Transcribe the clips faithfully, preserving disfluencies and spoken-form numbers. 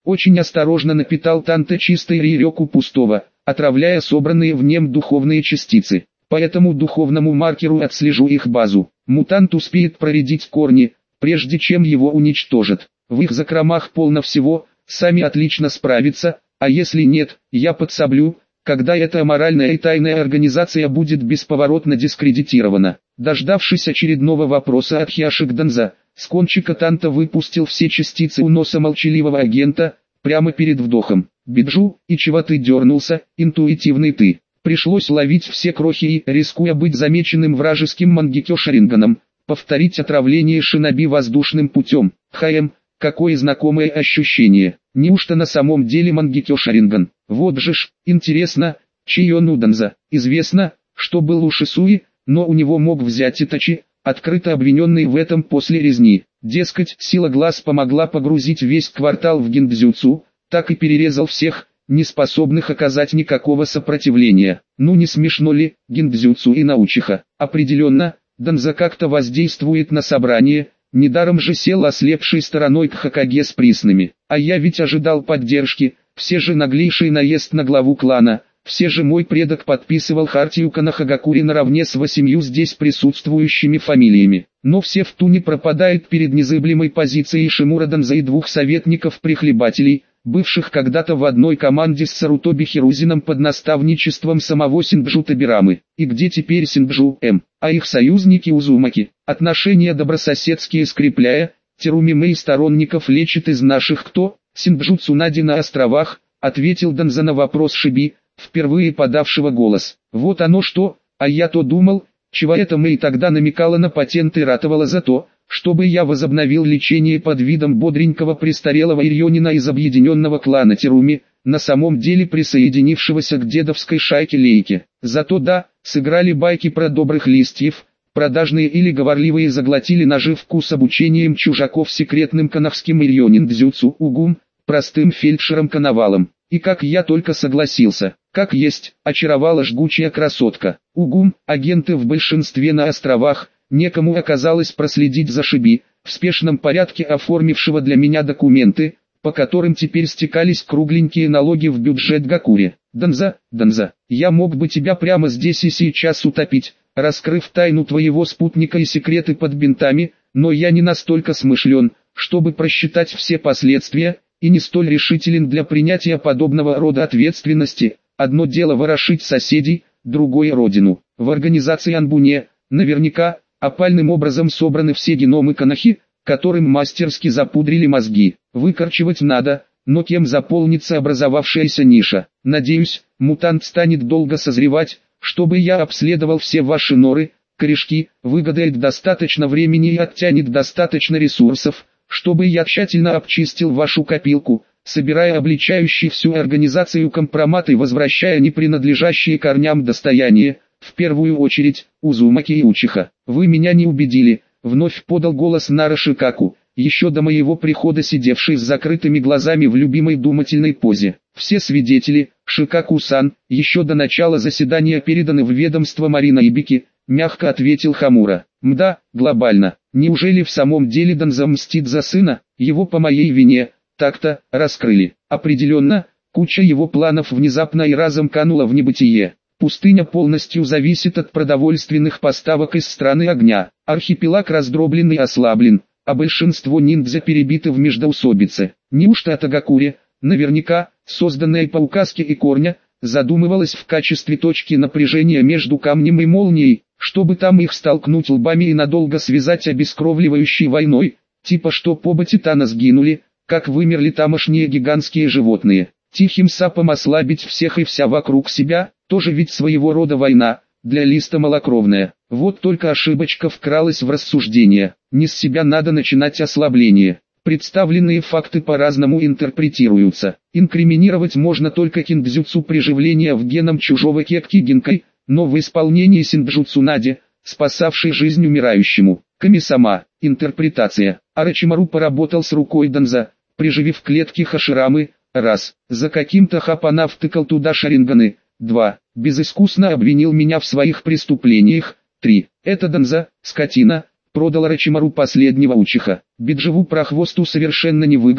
очень осторожно напитал Танта чистой ри-реку пустого, отравляя собранные в нем духовные частицы. По этому духовному маркеру отслежу их базу. Мутант успеет проредить корни, прежде чем его уничтожат. В их закромах полно всего, сами отлично справятся, а если нет, я подсоблю, когда эта аморальная и тайная организация будет бесповоротно дискредитирована. Дождавшись очередного вопроса от Хиашигданза, с кончика Танта выпустил все частицы у носа молчаливого агента, прямо перед вдохом. «Биджу, и чего ты дернулся, интуитивный ты?» Пришлось ловить все крохи и, рискуя быть замеченным вражеским Мангекё Шаринганом, повторить отравление шиноби воздушным путем. Хаем, какое знакомое ощущение. Неужто на самом деле Мангекё Шаринган? Вот же ж, интересно, чей он у Данза. Известно, что был у Шисуи, но у него мог взять Итачи, открыто обвиненный в этом после резни. Дескать, сила глаз помогла погрузить весь квартал в гиндзюцу, так и перерезал всех, не способных оказать никакого сопротивления. Ну не смешно ли, гиндзюцу и научиха? Определенно, Данза как-то воздействует на собрание, недаром же сел ослепшей стороной к Хокаге с приснами. А я ведь ожидал поддержки, все же наглейший наезд на главу клана, все же мой предок подписывал хартию Канахагакури наравне с восемью здесь присутствующими фамилиями. Но все в туне пропадает перед незыблемой позицией Шимура Данза и двух советников-прихлебателей, бывших когда-то в одной команде с Сарутоби Хирузином под наставничеством самого Синджу Табирамы. И где теперь Синджу М, а их союзники Узумаки, отношения добрососедские скрепляя, Теруми Мэй сторонников лечит из наших кто? Синджу Цунади на островах, ответил Данза на вопрос Шиби, впервые подавшего голос. Вот оно что, а я то думал, чего это Мэй тогда намекала на патент и ратовала за то, чтобы я возобновил лечение под видом бодренького престарелого ирьонина из объединенного клана Теруми, на самом деле присоединившегося к дедовской шайке Лейки. Зато да, сыграли байки про добрых листьев, продажные или говорливые заглотили наживку с обучением чужаков секретным канахским ирьонин-дзюцу угум, простым фельдшером-коновалом. И как я только согласился, как есть, очаровала жгучая красотка. Угум, агенты в большинстве на островах, некому оказалось проследить за Шиби, в спешном порядке оформившего для меня документы, по которым теперь стекались кругленькие налоги в бюджет Гакури. Данза, Данза, я мог бы тебя прямо здесь и сейчас утопить, раскрыв тайну твоего спутника и секреты под бинтами, но я не настолько смышлен, чтобы просчитать все последствия, и не столь решителен для принятия подобного рода ответственности. Одно дело ворошить соседей, другое родину. В организации Анбуне, наверняка, опальным образом собраны все геномы Канахи, которым мастерски запудрили мозги. Выкорчевать надо, но кем заполнится образовавшаяся ниша? Надеюсь, мутант станет долго созревать, чтобы я обследовал все ваши норы, корешки, выгадает достаточно времени и оттянет достаточно ресурсов, чтобы я тщательно обчистил вашу копилку, собирая обличающий всю организацию компромат и возвращая непринадлежащие корням достояние, в первую очередь, Узумаки и Учиха. Вы меня не убедили, вновь подал голос Нара Шикаку, еще до моего прихода сидевший с закрытыми глазами в любимой думательной позе. Все свидетели, Шикаку-сан, еще до начала заседания переданы в ведомство Марина Ибики, мягко ответил Хамура. Мда, глобально. Неужели в самом деле Данза мстит за сына? Его по моей вине, так-то, раскрыли. Определенно, куча его планов внезапно и разом канула в небытие. Пустыня полностью зависит от продовольственных поставок из страны огня. Архипелаг раздроблен и ослаблен, а большинство ниндзя перебиты в междоусобице. Неужто Атагакури, наверняка, созданная по указке и корня, задумывалась в качестве точки напряжения между камнем и молнией, чтобы там их столкнуть лбами и надолго связать обескровливающей войной, типа что оба титана сгинули, как вымерли тамошние гигантские животные. Тихим сапом ослабить всех и вся вокруг себя, тоже ведь своего рода война, для листа малокровная. Вот только ошибочка вкралась в рассуждение. Не с себя надо начинать ослабление. Представленные факты по-разному интерпретируются. Инкриминировать можно только киндзюцу приживления в геном чужого кекки гинкой, но в исполнении Синджу Цунади, спасавшей жизнь умирающему. Ками-сама, интерпретация. Орочимару поработал с рукой Данза, приживив клетки Хаширамы, раз. За каким-то хапана втыкал туда шаринганы, два. Безыскусно обвинил меня в своих преступлениях, три. Это Данза, скотина, продал Орочимару последнего Учиха. Биджеву прохвосту совершенно невыгодно,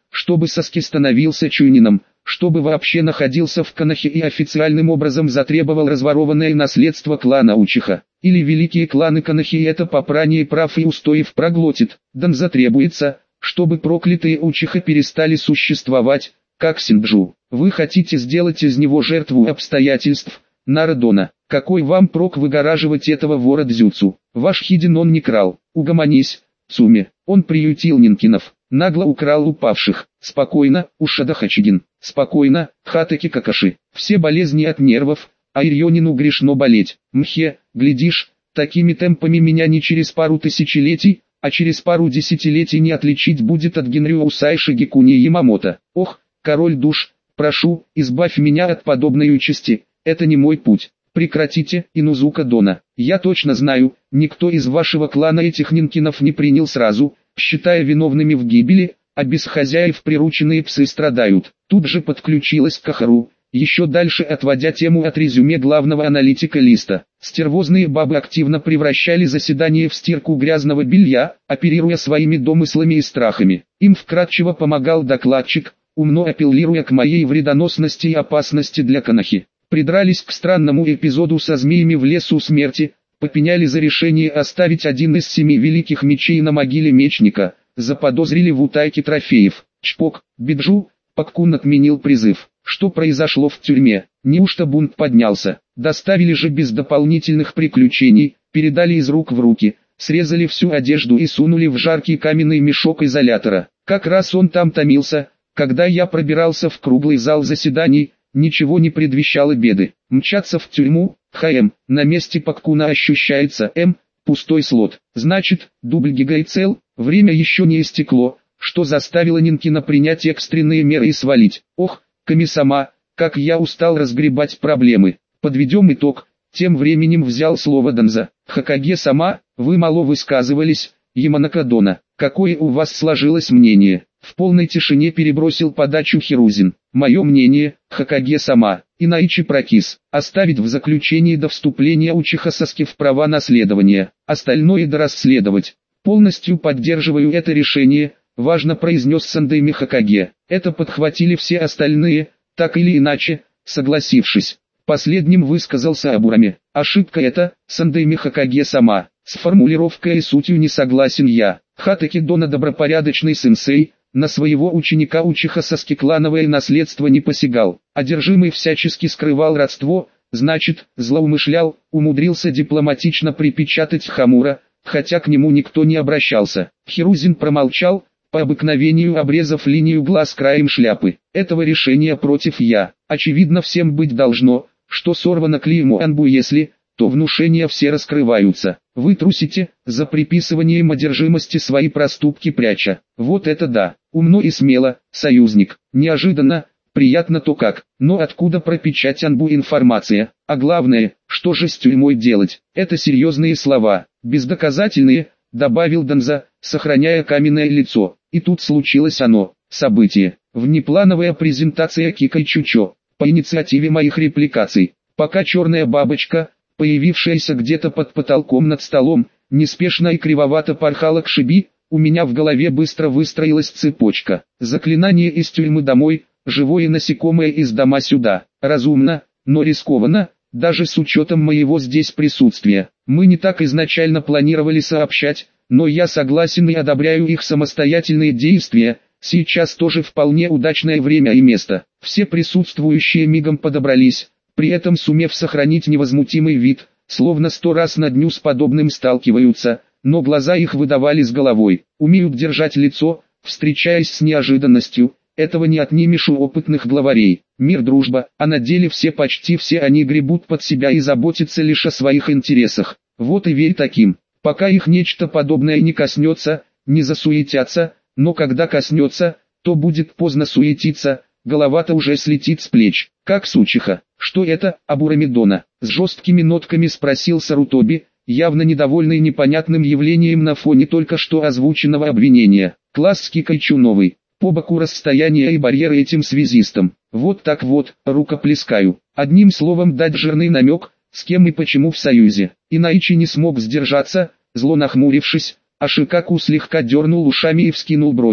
чтобы Саски становился чунином, чтобы вообще находился в Конохе и официальным образом затребовал разворованное наследство клана Учиха. Или великие кланы Конохи это попрание прав и устоев проглотит. Дан затребуется, чтобы проклятые Учиха перестали существовать, как Синджу. Вы хотите сделать из него жертву обстоятельств, Нарадона. Какой вам прок выгораживать этого вора Дзюцу? Ваш Хиден он не крал. Угомонись, Цуми. Он приютил Нинкинов. Нагло украл упавших. Спокойно, Ушада Хачигин. Спокойно, Хатаки Какаши. Все болезни от нервов, а Ирьонину грешно болеть. Мхе, глядишь, такими темпами меня не через пару тысячелетий, а через пару десятилетий не отличить будет от Генрю Усай Шигекуни Ямамото. Ох, король душ, прошу, избавь меня от подобной участи, это не мой путь. Прекратите, Инузука Дона. Я точно знаю, никто из вашего клана этих Нинкинов не принял сразу, считая виновными в гибели, а без хозяев прирученные псы страдают. Тут же подключилась Кахару, еще дальше отводя тему от резюме главного аналитика листа. Стервозные бабы активно превращали заседание в стирку грязного белья, оперируя своими домыслами и страхами. Им вкратчиво помогал докладчик, умно апеллируя к моей вредоносности и опасности для Конохи. Придрались к странному эпизоду со змеями в лесу смерти, попеняли за решение оставить один из семи великих мечей на могиле мечника, заподозрили в утайке трофеев. Чпок, Биджу, Паккун отменил призыв. Что произошло в тюрьме? Неужто бунт поднялся? Доставили же без дополнительных приключений, передали из рук в руки, срезали всю одежду и сунули в жаркий каменный мешок изолятора. Как раз он там томился, когда я пробирался в круглый зал заседаний. Ничего не предвещало беды. Мчаться в тюрьму, ХМ, на месте Паккуна ощущается М, пустой слот. Значит, дубль Гига и цел, время еще не истекло, что заставило Нинкина принять экстренные меры и свалить. Ох, Ками-сама, как я устал разгребать проблемы. Подведем итог. Тем временем взял слово Данза. Хокаге-сама, вы мало высказывались, Яманака Дона. Какое у вас сложилось мнение? В полной тишине перебросил подачу Хирузин. Мое мнение, Хокаге-сама, Инаичи прокис, оставить в заключении до вступления Учиха Саски в права наследования, остальное дорасследовать. Полностью поддерживаю это решение, важно произнес Сандайми Хокаге. Это подхватили все остальные, так или иначе, согласившись. Последним высказался Абурами. Ошибка это, Сандайми Хокаге-сама. С формулировкой и сутью не согласен я. Хатаки Дона добропорядочный сенсей, на своего ученика Учиха Саски клановое наследство не посягал. Одержимый всячески скрывал родство, значит, злоумышлял, умудрился дипломатично припечатать Хамура, хотя к нему никто не обращался. Хирузин промолчал, по обыкновению обрезав линию глаз краем шляпы. Этого решения против я. Очевидно всем быть должно, что сорвано клеймо Анбу если, то внушения все раскрываются. Вы трусите, за приписыванием одержимости свои проступки пряча. Вот это да, умно и смело, союзник. Неожиданно, приятно то как, но откуда пропечать Анбу информация? А главное, что же с тюрьмой делать? Это серьезные слова, бездоказательные, добавил Данза, сохраняя каменное лицо. И тут случилось оно, событие. Внеплановая презентация Кика и Чучо, по инициативе моих репликаций. Пока черная бабочка, появившаяся где-то под потолком над столом, неспешно и кривовато порхала к Шиби, у меня в голове быстро выстроилась цепочка. Заклинание из тюрьмы домой, живое насекомое из дома сюда. Разумно, но рискованно, даже с учетом моего здесь присутствия. Мы не так изначально планировали сообщать, но я согласен и одобряю их самостоятельные действия. Сейчас тоже вполне удачное время и место. Все присутствующие мигом подобрались, при этом сумев сохранить невозмутимый вид, словно сто раз на дню с подобным сталкиваются, но глаза их выдавали с головой. Умеют держать лицо, встречаясь с неожиданностью, этого не отнимешь у опытных главарей. Мир, дружба, а на деле все почти все они гребут под себя и заботятся лишь о своих интересах. Вот и верь таким. Пока их нечто подобное не коснется, не засуетятся, но когда коснется, то будет поздно суетиться, голова-то уже слетит с плеч. Как с Учиха. Что это, Абурамидона? С жесткими нотками спросил Сарутоби, явно недовольный непонятным явлением на фоне только что озвученного обвинения. Класс с Кикайчу новый. По боку расстояния и барьеры этим связистам. Вот так вот, рукоплескаю. Одним словом дать жирный намек, с кем и почему в союзе. Инаичи не смог сдержаться, зло нахмурившись, а Шикаку слегка дернул ушами и вскинул брови,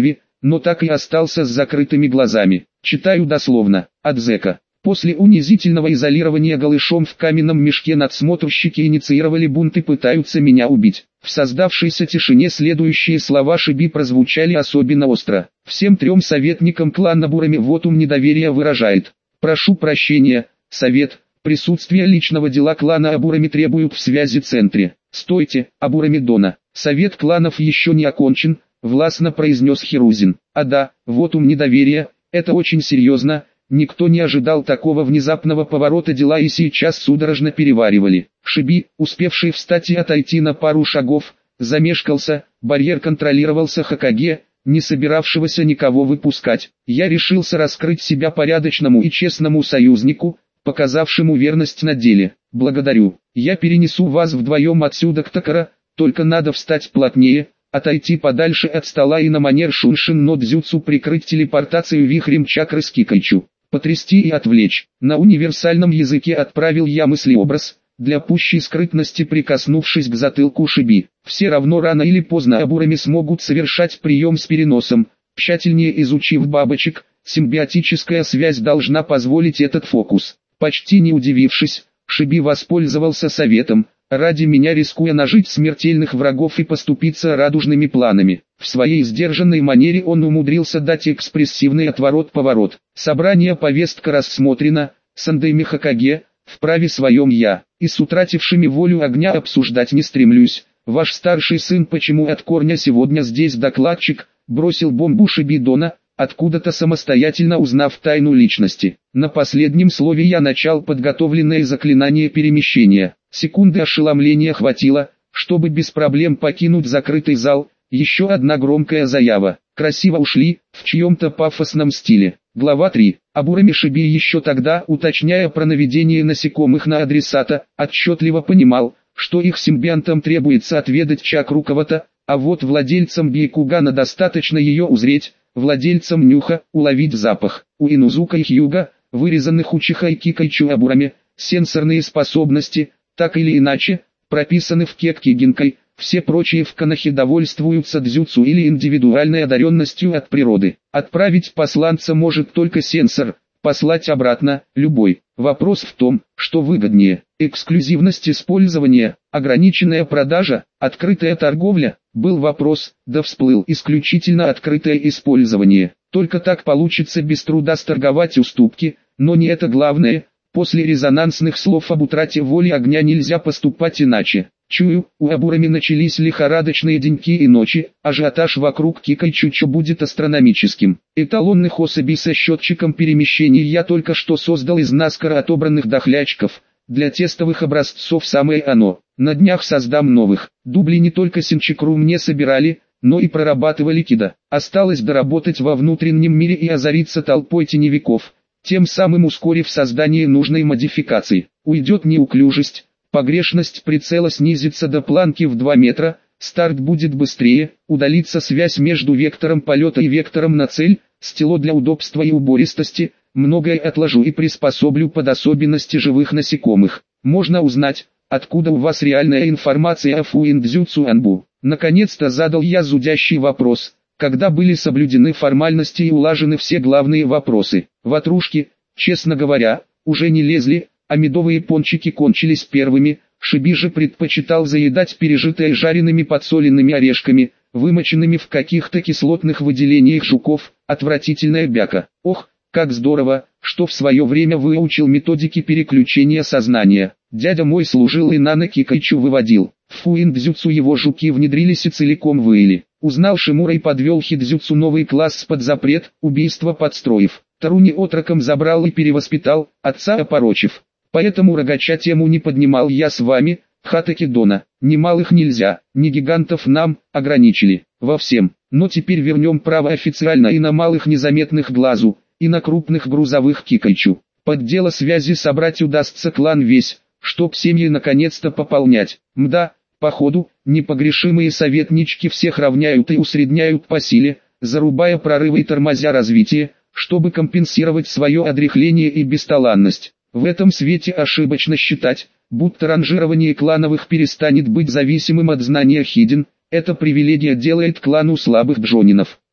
но так и остался с закрытыми глазами. Читаю дословно. От зэка. После унизительного изолирования голышом в каменном мешке надсмотрщики инициировали бунт и пытаются меня убить. В создавшейся тишине следующие слова Шиби прозвучали особенно остро. Всем трем советникам клана Бурами вотум недоверия выражает. Прошу прощения, совет, присутствие личного дела клана Абурами требуют в связи центре. Стойте, Абурами Дона. Совет кланов еще не окончен, властно произнес Хирузин. А да, вотум недоверия, это очень серьезно. Никто не ожидал такого внезапного поворота дела и сейчас судорожно переваривали. Шиби, успевший встать и отойти на пару шагов, замешкался, барьер контролировался Хокаге, не собиравшегося никого выпускать. Я решился раскрыть себя порядочному и честному союзнику, показавшему верность на деле. Благодарю. Я перенесу вас вдвоем отсюда к Такара, только надо встать плотнее, отойти подальше от стола и на манер Шуншин но дзюцу прикрыть телепортацию вихрем чакры с Кикайчу. Потрясти и отвлечь. На универсальном языке отправил я мыслеобраз, для пущей скрытности прикоснувшись к затылку Шиби. Все равно рано или поздно Абурами смогут совершать прием с переносом. Тщательнее изучив бабочек, симбиотическая связь должна позволить этот фокус. Почти не удивившись, Шиби воспользовался советом, ради меня рискуя нажить смертельных врагов и поступиться радужными планами. В своей сдержанной манере он умудрился дать экспрессивный отворот-поворот. Собрание повестка рассмотрено, Сандайми Хокаге, вправе своем я, и с утратившими волю огня обсуждать не стремлюсь. Ваш старший сын почему от корня сегодня здесь докладчик, бросил бомбу Шиби Дона, откуда-то самостоятельно узнав тайну личности. На последнем слове я начал подготовленное заклинание перемещения. Секунды ошеломления хватило, чтобы без проблем покинуть закрытый зал. Еще одна громкая заява. Красиво ушли, в чьем-то пафосном стиле. Глава три. Абурами Шиби еще тогда, уточняя про наведение насекомых на адресата, отчетливо понимал, что их симбионтам требуется отведать чакру кого-то, а вот владельцам Бейкугана достаточно ее узреть, владельцам нюха – уловить запах. У Инузука и Хьюга, вырезанных Учиха и Кикайчу Абурами, сенсорные способности, так или иначе, прописаны в Кекки Гинкай. Все прочие в Канахе довольствуются дзюцу или индивидуальной одаренностью от природы. Отправить посланца может только сенсор, послать обратно – любой. Вопрос в том, что выгоднее. Эксклюзивность использования, ограниченная продажа, открытая торговля – был вопрос, да всплыл исключительно открытое использование. Только так получится без труда сторговать уступки, но не это главное. После резонансных слов об утрате воли огня нельзя поступать иначе. Чую, у Абурами начались лихорадочные деньки и ночи, ажиотаж вокруг Кикайчучо будет астрономическим. Эталонных особей со счетчиком перемещений я только что создал из наскоро отобранных дохлячков. Для тестовых образцов самое оно. На днях создам новых. Дубли не только синчикру мне собирали, но и прорабатывали кида. Осталось доработать во внутреннем мире и озариться толпой теневиков, тем самым ускорив создание нужной модификации. Уйдет неуклюжесть. Погрешность прицела снизится до планки в два метра, старт будет быстрее, удалится связь между вектором полета и вектором на цель, стело для удобства и убористости, многое отложу и приспособлю под особенности живых насекомых. Можно узнать, откуда у вас реальная информация о Фуиндзюцу Анбу. Наконец-то задал я зудящий вопрос, когда были соблюдены формальности и улажены все главные вопросы. Ватрушки, честно говоря, уже не лезли, а медовые пончики кончились первыми. Шиби же предпочитал заедать пережитое жареными подсоленными орешками, вымоченными в каких-то кислотных выделениях жуков, отвратительная бяка. Ох, как здорово, что в свое время выучил методики переключения сознания. Дядя мой служил и нано Кикайчу выводил. В Фуиндзюцу его жуки внедрились и целиком выили. Узнал Шимура и подвел Хидзюцу новый класс под запрет, убийство подстроив. Таруни отроком забрал и перевоспитал, отца опорочив. Поэтому рогача тему не поднимал я с вами, Хатаки Дона. Ни малых нельзя, ни гигантов нам, ограничили, во всем. Но теперь вернем право официально и на малых незаметных глазу, и на крупных грузовых Кикайчу. Под дело связи собрать удастся клан весь, чтоб семьи наконец-то пополнять. Мда, походу, непогрешимые советнички всех равняют и усредняют по силе, зарубая прорывы и тормозя развитие, чтобы компенсировать свое одряхление и бесталанность. В этом свете ошибочно считать, будто ранжирование клановых перестанет быть зависимым от знания хиден. Эта привилегия делает клану слабых джонинов.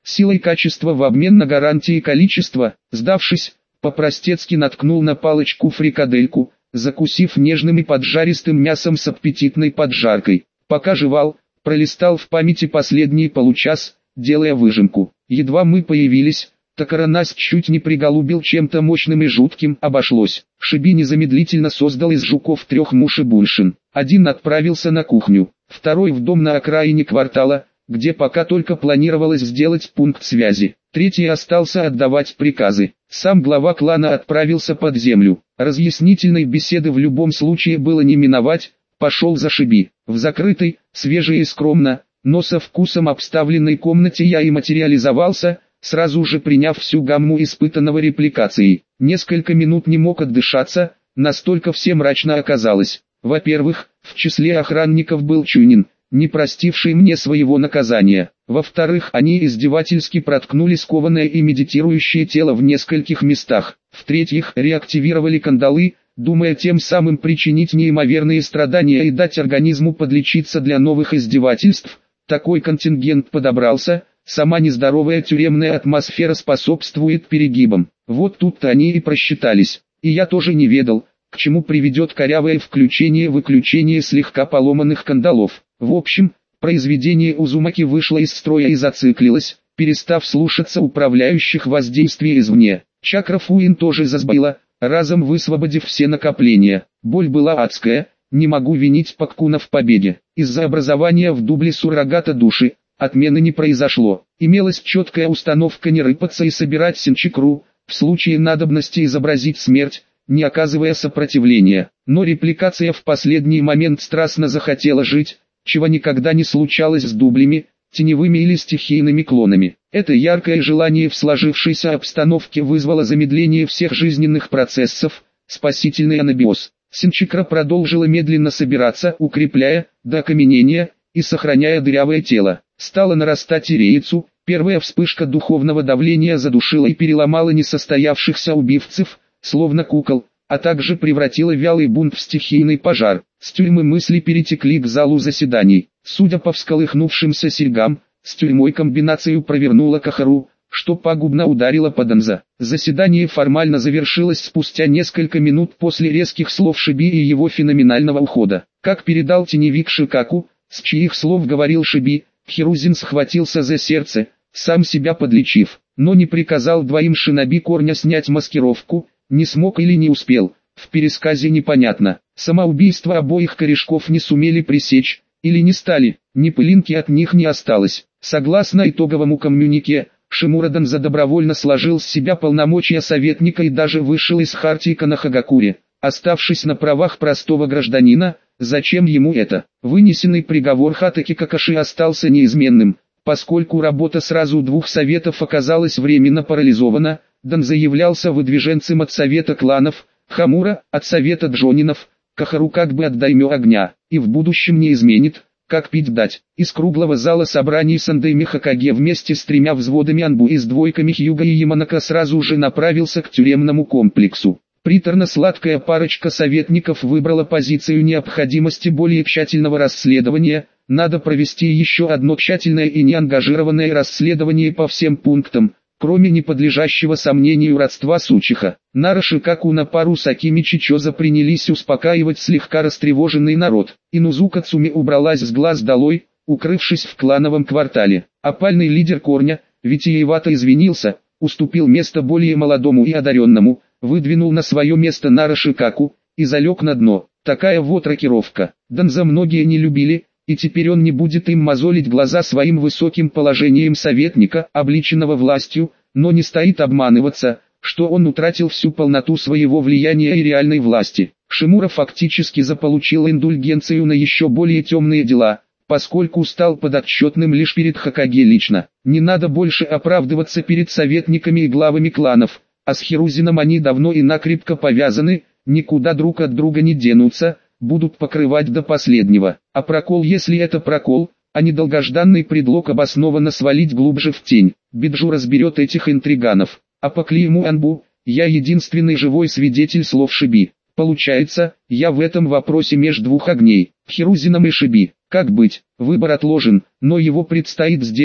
Сила и качество в обмен на гарантии количества. Сдавшись, по-простецки наткнул на палочку фрикадельку, закусив нежным и поджаристым мясом с аппетитной поджаркой. Пока жевал, пролистал в памяти последний получас, делая выжимку. Едва мы появились, Такара нас чуть не приголубил чем-то мощным и жутким. Обошлось. Шиби незамедлительно создал из жуков трех муши-буншин. Один отправился на кухню, второй в дом на окраине квартала, где пока только планировалось сделать пункт связи. Третий остался отдавать приказы. Сам глава клана отправился под землю. Разъяснительной беседы в любом случае было не миновать. Пошел за Шиби. В закрытой, свежей и скромно, но со вкусом обставленной комнате я и материализовался, сразу же приняв всю гамму испытанного репликацией. Несколько минут не мог отдышаться, настолько все мрачно оказалось. Во-первых, в числе охранников был Чунин, не простивший мне своего наказания. Во-вторых, они издевательски проткнули скованное и медитирующее тело в нескольких местах. В-третьих, реактивировали кандалы, думая тем самым причинить неимоверные страдания и дать организму подлечиться для новых издевательств. Такой контингент подобрался, сама нездоровая тюремная атмосфера способствует перегибам. Вот тут-то они и просчитались. И я тоже не ведал, к чему приведет корявое включение-выключение слегка поломанных кандалов. В общем, произведение Узумаки вышло из строя и зациклилось, перестав слушаться управляющих воздействий извне. Чакра Фуин тоже засбила, разом высвободив все накопления. Боль была адская, не могу винить Паккуна в победе. Из-за образования в дубле суррогата души, отмены не произошло. Имелась четкая установка не рыпаться и собирать синчикру, в случае надобности изобразить смерть, не оказывая сопротивления. Но репликация в последний момент страстно захотела жить, чего никогда не случалось с дублями, теневыми или стихийными клонами. Это яркое желание в сложившейся обстановке вызвало замедление всех жизненных процессов, спасительный анабиоз. Синчикра продолжила медленно собираться, укрепляя, до окаменения, и сохраняя дырявое тело. Стала нарастать иреицу, первая вспышка духовного давления задушила и переломала несостоявшихся убивцев, словно кукол, а также превратила вялый бунт в стихийный пожар. С тюрьмы мысли перетекли к залу заседаний. Судя по всколыхнувшимся серьгам, с тюрьмой комбинацию провернула Кахару, что пагубно ударило по Данза. Заседание формально завершилось спустя несколько минут после резких слов Шиби и его феноменального ухода. Как передал теневик Шикаку, с чьих слов говорил Шиби, Хирузин схватился за сердце, сам себя подлечив, но не приказал двоим шиноби корня снять маскировку, не смог или не успел, в пересказе непонятно. Самоубийство обоих корешков не сумели пресечь, или не стали, ни пылинки от них не осталось. Согласно итоговому коммюнике, Шимура Данза добровольно сложил с себя полномочия советника и даже вышел из хартии Канахагакури, оставшись на правах простого гражданина. Зачем ему это? Вынесенный приговор Хатаки Какаши остался неизменным, поскольку работа сразу двух советов оказалась временно парализована. Данза являлся выдвиженцем от совета кланов, Хамура – от совета джонинов, Кахару как бы от даймё огня, и в будущем не изменит, как пить дать. Из круглого зала собраний Сандайми Хокаге вместе с тремя взводами Анбу и с двойками Хьюга и Яманака сразу же направился к тюремному комплексу. Приторно-сладкая парочка советников выбрала позицию необходимости более тщательного расследования. Надо провести еще одно тщательное и неангажированное расследование по всем пунктам, кроме неподлежащего сомнению родства Сучиха. Нара Шикаку на пару с Акими Чичоза принялись успокаивать слегка растревоженный народ. Инузука Цуми убралась с глаз долой, укрывшись в клановом квартале. Опальный лидер корня, витиевато извинился, уступил место более молодому и одаренному, выдвинул на свое место Нара Шикаку и залег на дно. Такая вот рокировка. Данза многие не любили, и теперь он не будет им мозолить глаза своим высоким положением советника, обличенного властью, но не стоит обманываться, что он утратил всю полноту своего влияния и реальной власти. Шимура фактически заполучил индульгенцию на еще более темные дела, поскольку стал подотчетным лишь перед Хокаге лично. Не надо больше оправдываться перед советниками и главами кланов, а с Хирузином они давно и накрепко повязаны, никуда друг от друга не денутся, будут покрывать до последнего. А прокол, если это прокол, а не долгожданный предлог, обоснованно свалить глубже в тень. Биджу разберет этих интриганов. А по клейму Анбу, я единственный живой свидетель слов Шиби. Получается, я в этом вопросе меж двух огней, Хирузином и Шиби. Как быть? Выбор отложен, но его предстоит сделать,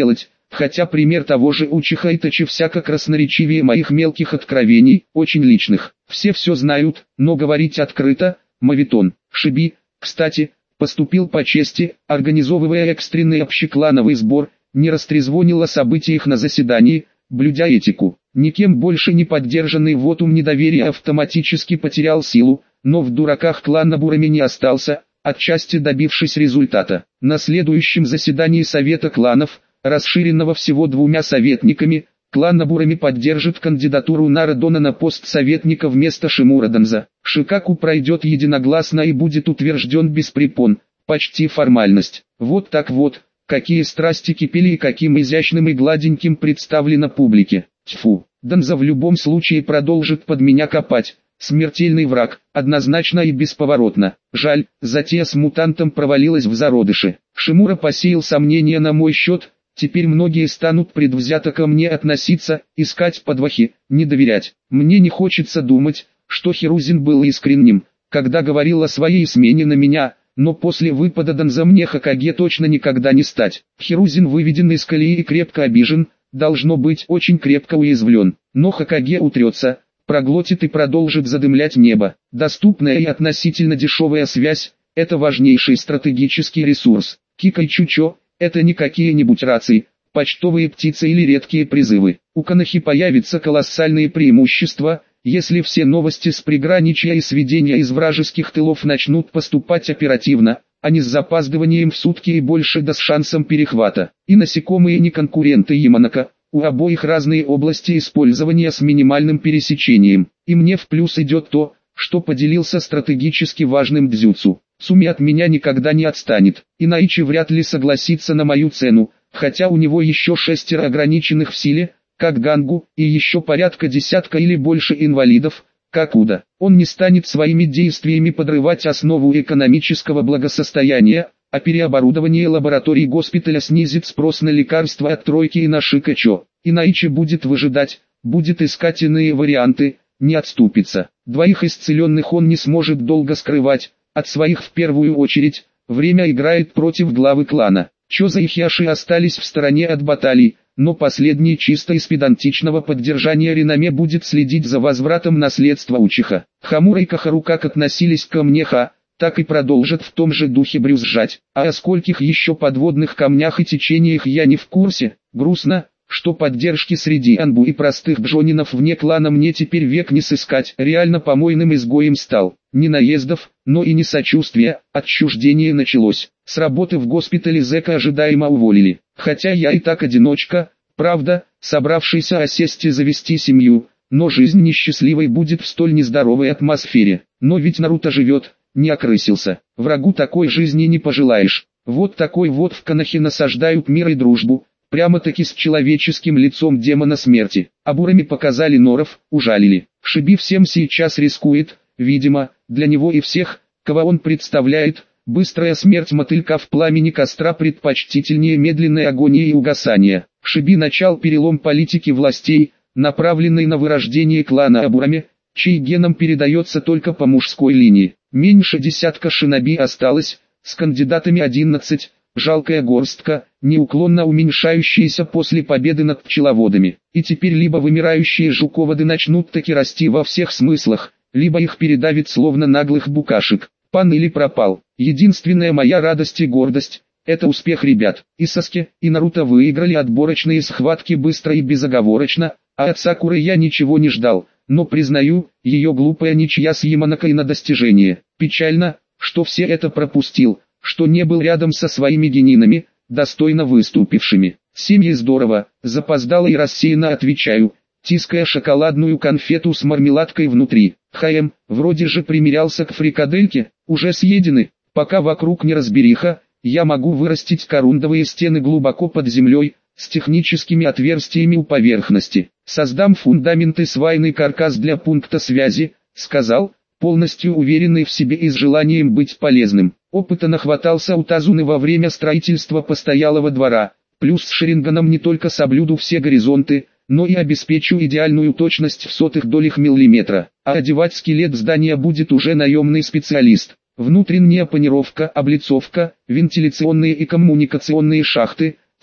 хотя пример того же Учиха Итачи всяко красноречивее моих мелких откровений, очень личных. Все все знают, но говорить открыто, моветон. Шиби, кстати, поступил по чести, организовывая экстренный общеклановый сбор, не растрезвонил о событиях на заседании, блюдя этику. Никем больше не поддержанный вотум недоверия автоматически потерял силу, но в дураках клана Бурами не остался, отчасти добившись результата. На следующем заседании Совета кланов, расширенного всего двумя советниками, клан Бурами поддержит кандидатуру Нарадона на пост советника вместо Шимураданза. Шикаку пройдет единогласно и будет утвержден без препон, почти формальность. Вот так вот, какие страсти кипели и каким изящным и гладеньким представлено публике. Тьфу, Данза в любом случае продолжит под меня копать. Смертельный враг, однозначно и бесповоротно. Жаль, затея с мутантом провалилась в зародыше. Шимура посеял сомнения на мой счет, теперь многие станут предвзято ко мне относиться, искать подвохи, не доверять. Мне не хочется думать, что Хирузин был искренним, когда говорил о своей смене на меня, но после выпада Данза мне Хокаге точно никогда не стать. Хирузин выведен из колеи и крепко обижен, должно быть очень крепко уязвлен, но Хокаге утрется, проглотит и продолжит задымлять небо. Доступная и относительно дешевая связь – это важнейший стратегический ресурс. Кика и Чучо – это не какие-нибудь рации, почтовые птицы или редкие призывы. У Канахи появятся колоссальные преимущества, если все новости с приграничья и сведения из вражеских тылов начнут поступать оперативно, а не с запаздыванием в сутки и больше да с шансом перехвата. И насекомые не конкуренты Яманака. У обоих разные области использования с минимальным пересечением. И мне в плюс идет то, что поделился стратегически важным дзюцу. Суми от меня никогда не отстанет. Инаичи вряд ли согласится на мою цену, хотя у него еще шестеро ограниченных в силе, как Гангу, и еще порядка десятка или больше инвалидов, как Уда. Он не станет своими действиями подрывать основу экономического благосостояния, а переоборудование лабораторий госпиталя снизит спрос на лекарства от тройки и на Шикачо. Инаичи будет выжидать, будет искать иные варианты, не отступится. Двоих исцеленных он не сможет долго скрывать, от своих в первую очередь. Время играет против главы клана. Чоза и Хиаши остались в стороне от баталий, но последний чисто из педантичного поддержания реноме будет следить за возвратом наследства Учиха. Хамура и Кахару как относились ко мне Ха, так и продолжат в том же духе брюзжать. А о скольких еще подводных камнях и течениях я не в курсе. Грустно, что поддержки среди анбу и простых джонинов вне клана мне теперь век не сыскать. Реально помойным изгоем стал. Не наездов, но и не сочувствия, отчуждение началось. С работы в госпитале зэка ожидаемо уволили. Хотя я и так одиночка, правда, собравшийся осесть и завести семью, но жизнь несчастливой будет в столь нездоровой атмосфере. Но ведь Наруто живет, не окрысился. Врагу такой жизни не пожелаешь. Вот такой вот в Канахе насаждают мир и дружбу, прямо-таки с человеческим лицом демона смерти. А Бурами показали норов, ужалили. Шиби всем сейчас рискует, видимо, для него и всех, кого он представляет. Быстрая смерть мотылька в пламени костра предпочтительнее медленной агонии и угасания. Шиби начал перелом политики властей, направленный на вырождение клана Абурами, чей геном передается только по мужской линии. Меньше десятка шиноби осталось, с кандидатами одиннадцать, жалкая горстка, неуклонно уменьшающаяся после победы над пчеловодами. И теперь либо вымирающие жуководы начнут таки расти во всех смыслах, либо их передавит словно наглых букашек. Пан или пропал. Единственная моя радость и гордость – это успех ребят. И Саске, и Наруто выиграли отборочные схватки быстро и безоговорочно, а от Сакуры я ничего не ждал, но признаю, ее глупая ничья с Яманакой на достижение. Печально, что все это пропустил, что не был рядом со своими генинами, достойно выступившими. Семьи здорово, запоздало и рассеянно отвечаю, тиская шоколадную конфету с мармеладкой внутри. ХМ, вроде же примерялся к фрикадельке, уже съедены. Пока вокруг неразбериха, я могу вырастить корундовые стены глубоко под землей, с техническими отверстиями у поверхности. Создам фундамент и свайный каркас для пункта связи, сказал, полностью уверенный в себе и с желанием быть полезным. Опыта нахватался у Тазуны во время строительства постоялого двора, плюс с Шаринганом не только соблюду все горизонты, но и обеспечу идеальную точность в сотых долях миллиметра, а одевать скелет здания будет уже наемный специалист. Внутренняя панировка, облицовка, вентиляционные и коммуникационные шахты –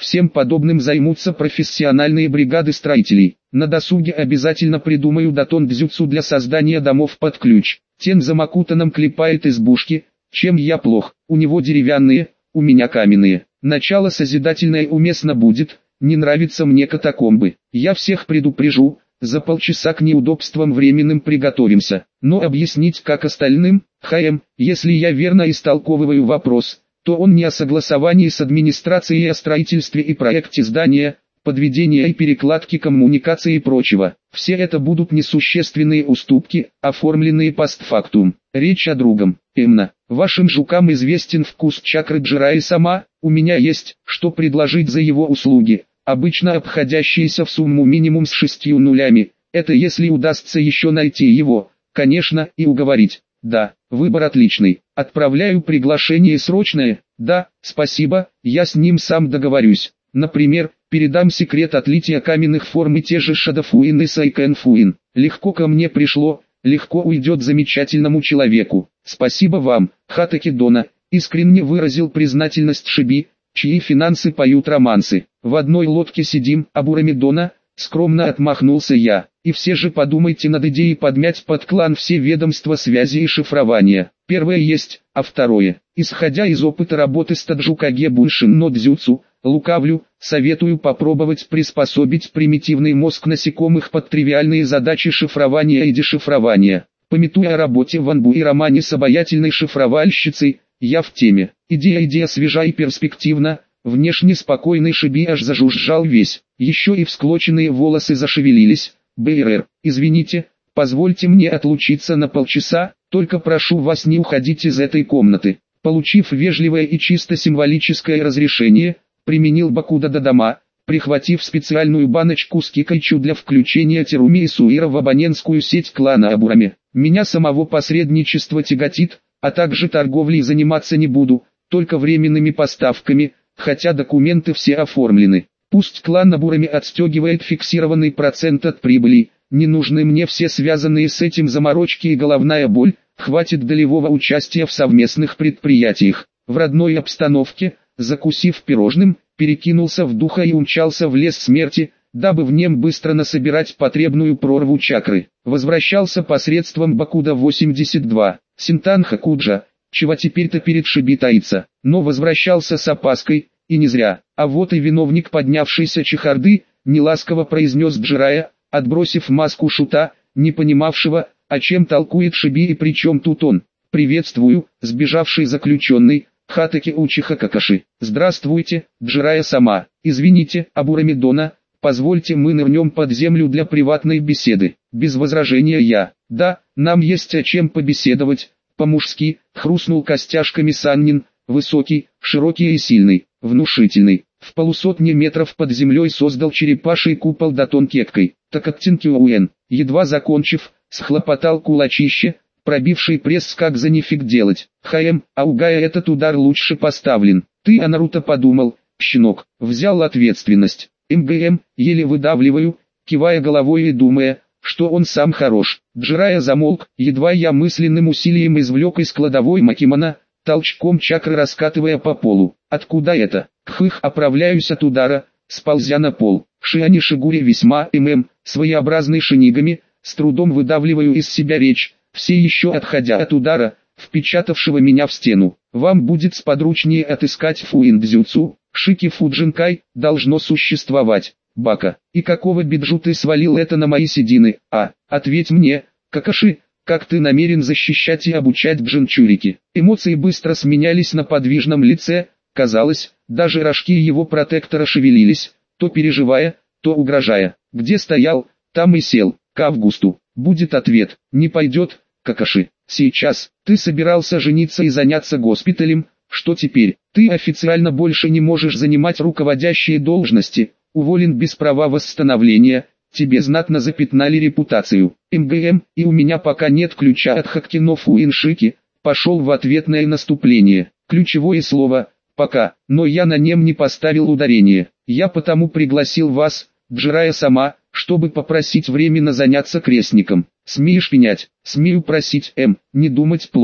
Всем подобным займутся профессиональные бригады строителей. На досуге обязательно придумаю датон дзюцу для создания домов под ключ. Тен за Макутаном клепает избушки. Чем я плох? У него деревянные, у меня каменные. Начало созидательное уместно будет. Не нравится мне катакомбы. Я всех предупрежу. За полчаса к неудобствам временным приготовимся. Но объяснить как остальным, ХМ, если я верно истолковываю вопрос, то он не о согласовании с администрацией о строительстве и проекте здания, подведения и перекладки коммуникаций и прочего. Все это будут несущественные уступки, оформленные постфактум. Речь о другом. Именно. Вашим жукам известен вкус чакры Джирайи сама, у меня есть, что предложить за его услуги, обычно обходящиеся в сумму минимум с шестью нулями. Это если удастся еще найти его, конечно, и уговорить. Да, выбор отличный. Отправляю приглашение срочное. Да, спасибо, я с ним сам договорюсь. Например, передам секрет отлития каменных форм и те же Шадафуин и Сайкэнфуин. Легко ко мне пришло, легко уйдет замечательному человеку. Спасибо вам, Хатаки Дона, искренне выразил признательность Шиби, чьи финансы поют романсы. В одной лодке сидим, Абурамидона, скромно отмахнулся я. И все же подумайте над идеей подмять под клан все ведомства связи и шифрования. Первое есть, а второе, исходя из опыта работы с Таджукаге Буншин но Дзюцу, лукавлю, советую попробовать приспособить примитивный мозг насекомых под тривиальные задачи шифрования и дешифрования. Памятуя о работе в Анбу и романе с обаятельной шифровальщицей, я в теме. Идея идея свежа и перспективна. Внешне спокойный Шиби аж зажужжал весь, еще и всклоченные волосы зашевелились. БРР, извините, позвольте мне отлучиться на полчаса, только прошу вас не уходить из этой комнаты. Получив вежливое и чисто символическое разрешение, применил Бакуда Дадама, прихватив специальную баночку с кикайчу для включения Теруми и Суира в абонентскую сеть клана Абурами. Меня самого посредничества тяготит, а также торговлей заниматься не буду, только временными поставками, хотя документы все оформлены. Пусть клан Абурами отстегивает фиксированный процент от прибыли, не нужны мне все связанные с этим заморочки и головная боль, хватит долевого участия в совместных предприятиях. В родной обстановке, закусив пирожным, перекинулся в духа и умчался в лес смерти, дабы в нем быстро насобирать потребную прорву чакры. Возвращался посредством Бакуда восемьдесят два, Синтанха Куджа, чего теперь-то перед Шиби таится, но возвращался с опаской. И не зря. А вот и виновник поднявшейся чехарды, неласково произнес Джирайя, отбросив маску шута, не понимавшего, о чем толкует Шиби и при чем тут он. «Приветствую, сбежавший заключенный, Хатаки Учиха Какаши». «Здравствуйте, Джирайя сама. Извините, Абурамидона, позвольте мы нырнем под землю для приватной беседы». Без возражения я. «Да, нам есть о чем побеседовать». По-мужски, хрустнул костяшками Саннин, высокий, широкий и сильный. Внушительный, в полусотни метров под землей создал черепаший купол датон кеткой. Такаттинкюуэн, едва закончив, схлопотал кулачище, пробивший пресс как за нифиг делать. ХМ, Аугая этот удар лучше поставлен. Ты о Наруто подумал, щенок, взял ответственность. МГМ, еле выдавливаю, кивая головой и думая, что он сам хорош. Джирайя замолк, едва я мысленным усилием извлек из кладовой Макимана, толчком чакры раскатывая по полу. Откуда это? Кхых, оправляюсь от удара, сползя на пол. Шиани Шигури весьма ММ, своеобразный шинигами, с трудом выдавливаю из себя речь, все еще отходя от удара, впечатавшего меня в стену. Вам будет сподручнее отыскать фуиндзюцу, Шики Фуджинкай, должно существовать. Бака, и какого биджу ты свалил это на мои седины? А, ответь мне, Какаши. Как ты намерен защищать и обучать джинчурики? Эмоции быстро сменялись на подвижном лице, казалось, даже рожки его протектора шевелились, то переживая, то угрожая. Где стоял, там и сел. К августу. Будет ответ. Не пойдет, Какаши. Сейчас. Ты собирался жениться и заняться госпиталем. Что теперь? Ты официально больше не можешь занимать руководящие должности. Уволен без права восстановления. Тебе знатно запятнали репутацию. МГМ, и у меня пока нет ключа от Хаккино Фуиншики, пошел в ответное наступление. Ключевое слово «пока», но я на нем не поставил ударение. Я потому пригласил вас, Джирайя сама, чтобы попросить временно заняться крестником. Смеешь пенять? Смею просить, М, не думать плохо.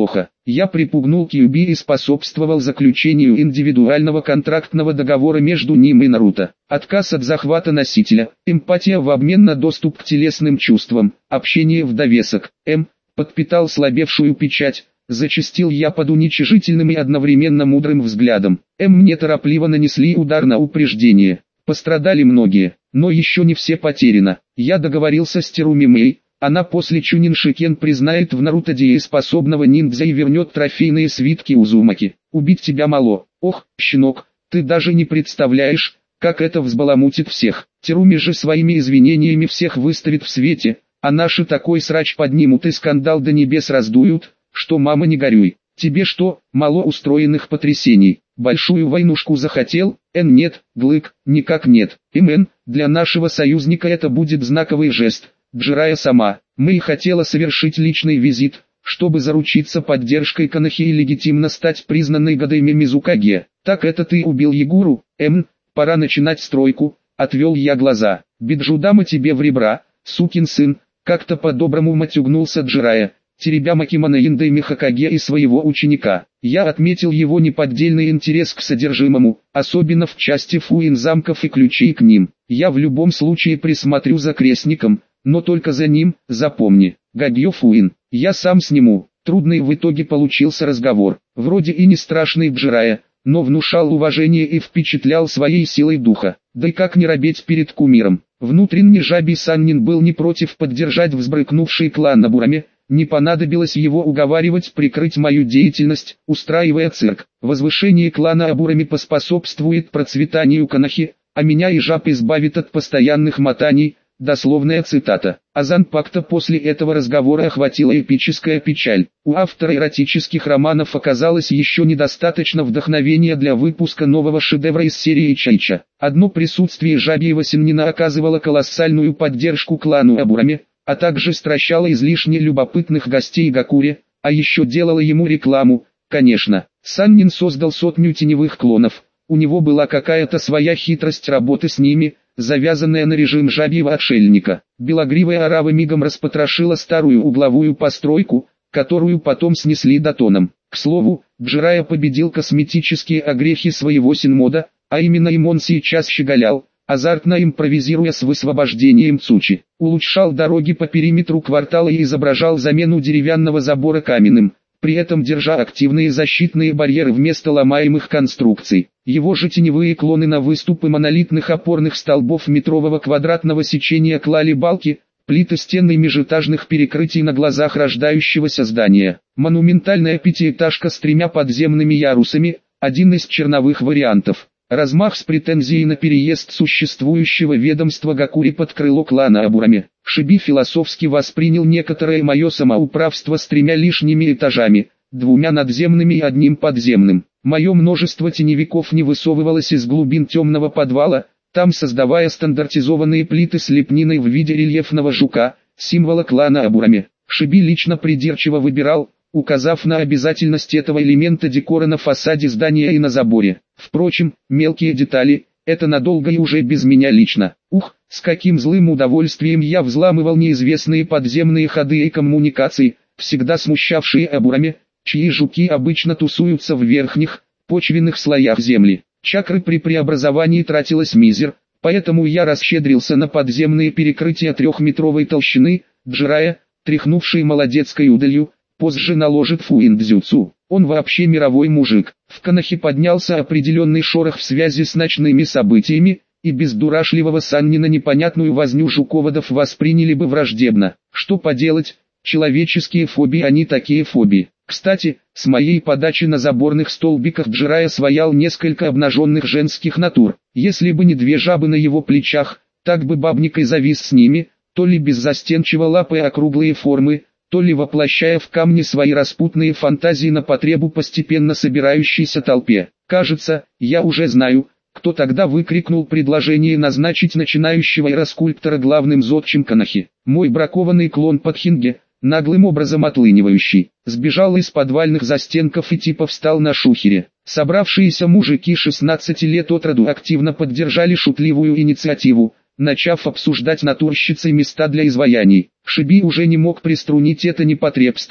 Я припугнул Кьюби и способствовал заключению индивидуального контрактного договора между ним и Наруто. Отказ от захвата носителя, эмпатия в обмен на доступ к телесным чувствам, общение в довесок. М. Подпитал слабевшую печать. Зачастил я под уничижительным и одновременно мудрым взглядом. М. Мне торопливо нанесли удар на упреждение. Пострадали многие, но еще не все потеряно. Я договорился с Теруми Мэй. Она после Чунин Шикен признает в Наруто дееспособного ниндзя и вернет трофейные свитки Узумаки. Убить тебя мало. Ох, щенок, ты даже не представляешь, как это взбаламутит всех. Теруми же своими извинениями всех выставит в свете, а наши такой срач поднимут и скандал до небес раздуют, что мама не горюй. Тебе что, мало устроенных потрясений? Большую войнушку захотел? Эн нет, Глык, никак нет. Имен, для нашего союзника это будет знаковый жест. Джирая сама, Мэй хотела совершить личный визит, чтобы заручиться поддержкой Канахи и легитимно стать признанной Гадэми Мизукаге. Так это ты убил Ягуру? Эм, пора начинать стройку, отвел я глаза. Биджудама тебе в ребра, сукин сын, как-то по-доброму матюгнулся Джирая, теребя Макимана Индайми Хокаге и своего ученика. Я отметил его неподдельный интерес к содержимому, особенно в части Фуин замков и ключей к ним. Я в любом случае присмотрю за крестником, но только за ним, запомни, Гагьё Фуин, я сам сниму. Трудный в итоге получился разговор, вроде и не страшный Джирая, но внушал уважение и впечатлял своей силой духа. Да и как не робеть перед кумиром. Внутренне Жаби Саннин был не против поддержать взбрыкнувший клан Набурами, не понадобилось его уговаривать прикрыть мою деятельность, устраивая цирк. Возвышение клана Абурами поспособствует процветанию Канахи, а меня и Жаб избавит от постоянных мотаний. Дословная цитата. А Занпакта после этого разговора охватила эпическая печаль. У автора эротических романов оказалось еще недостаточно вдохновения для выпуска нового шедевра из серии Чайча. Одно присутствие Жабиева Синнина оказывало колоссальную поддержку клану Абурами, а также стращало излишне любопытных гостей Гакуре, а еще делало ему рекламу. Конечно, Саннин создал сотню теневых клонов, у него была какая-то своя хитрость работы с ними, завязанная на режим жабьего отшельника. Белогривая орава мигом распотрошила старую угловую постройку, которую потом снесли дотоном. К слову, Джирая победил косметические огрехи своего синмода, а именно им он сейчас щеголял, азартно импровизируя с высвобождением Цучи. Улучшал дороги по периметру квартала и изображал замену деревянного забора каменным, при этом держа активные защитные барьеры вместо ломаемых конструкций. Его же теневые клоны на выступы монолитных опорных столбов метрового квадратного сечения клали балки, плиты стен и межэтажных перекрытий на глазах рождающегося здания. Монументальная пятиэтажка с тремя подземными ярусами, один из черновых вариантов. Размах с претензией на переезд существующего ведомства Гакури под крыло клана Абурами. Шиби философски воспринял некоторое мое самоуправство с тремя лишними этажами, двумя надземными и одним подземным. Мое множество теневиков не высовывалось из глубин темного подвала, там создавая стандартизованные плиты с лепниной в виде рельефного жука, символа клана Абурами. Шиби лично придирчиво выбирал, указав на обязательность этого элемента декора на фасаде здания и на заборе. Впрочем, мелкие детали, это надолго и уже без меня лично. Ух, с каким злым удовольствием я взламывал неизвестные подземные ходы и коммуникации, всегда смущавшие Абурами, чьи жуки обычно тусуются в верхних, почвенных слоях земли. Чакры при преобразовании тратилось мизер, поэтому я расщедрился на подземные перекрытия трехметровой толщины, Джирая, тряхнувший молодецкой удалью, позже наложит фуиндзюцу. Он вообще мировой мужик. В Канахе поднялся определенный шорох в связи с ночными событиями, и без дурашливого Саннина непонятную возню жуководов восприняли бы враждебно. Что поделать, человеческие фобии они такие фобии. Кстати, с моей подачи на заборных столбиках Джирая своял несколько обнаженных женских натур. Если бы не две жабы на его плечах, так бы бабник и завис с ними, то ли беззастенчиво лапая округлые формы, то ли воплощая в камне свои распутные фантазии на потребу постепенно собирающейся толпе. Кажется, я уже знаю, кто тогда выкрикнул предложение назначить начинающего эроскульптора главным зодчим Канахи. Мой бракованный клон Подхинге, наглым образом отлынивающий, сбежал из подвальных застенков и типа встал на шухере. Собравшиеся мужики шестнадцати лет от роду активно поддержали шутливую инициативу, начав обсуждать натурщицей места для изваяний. Шиби уже не мог приструнить это непотребство,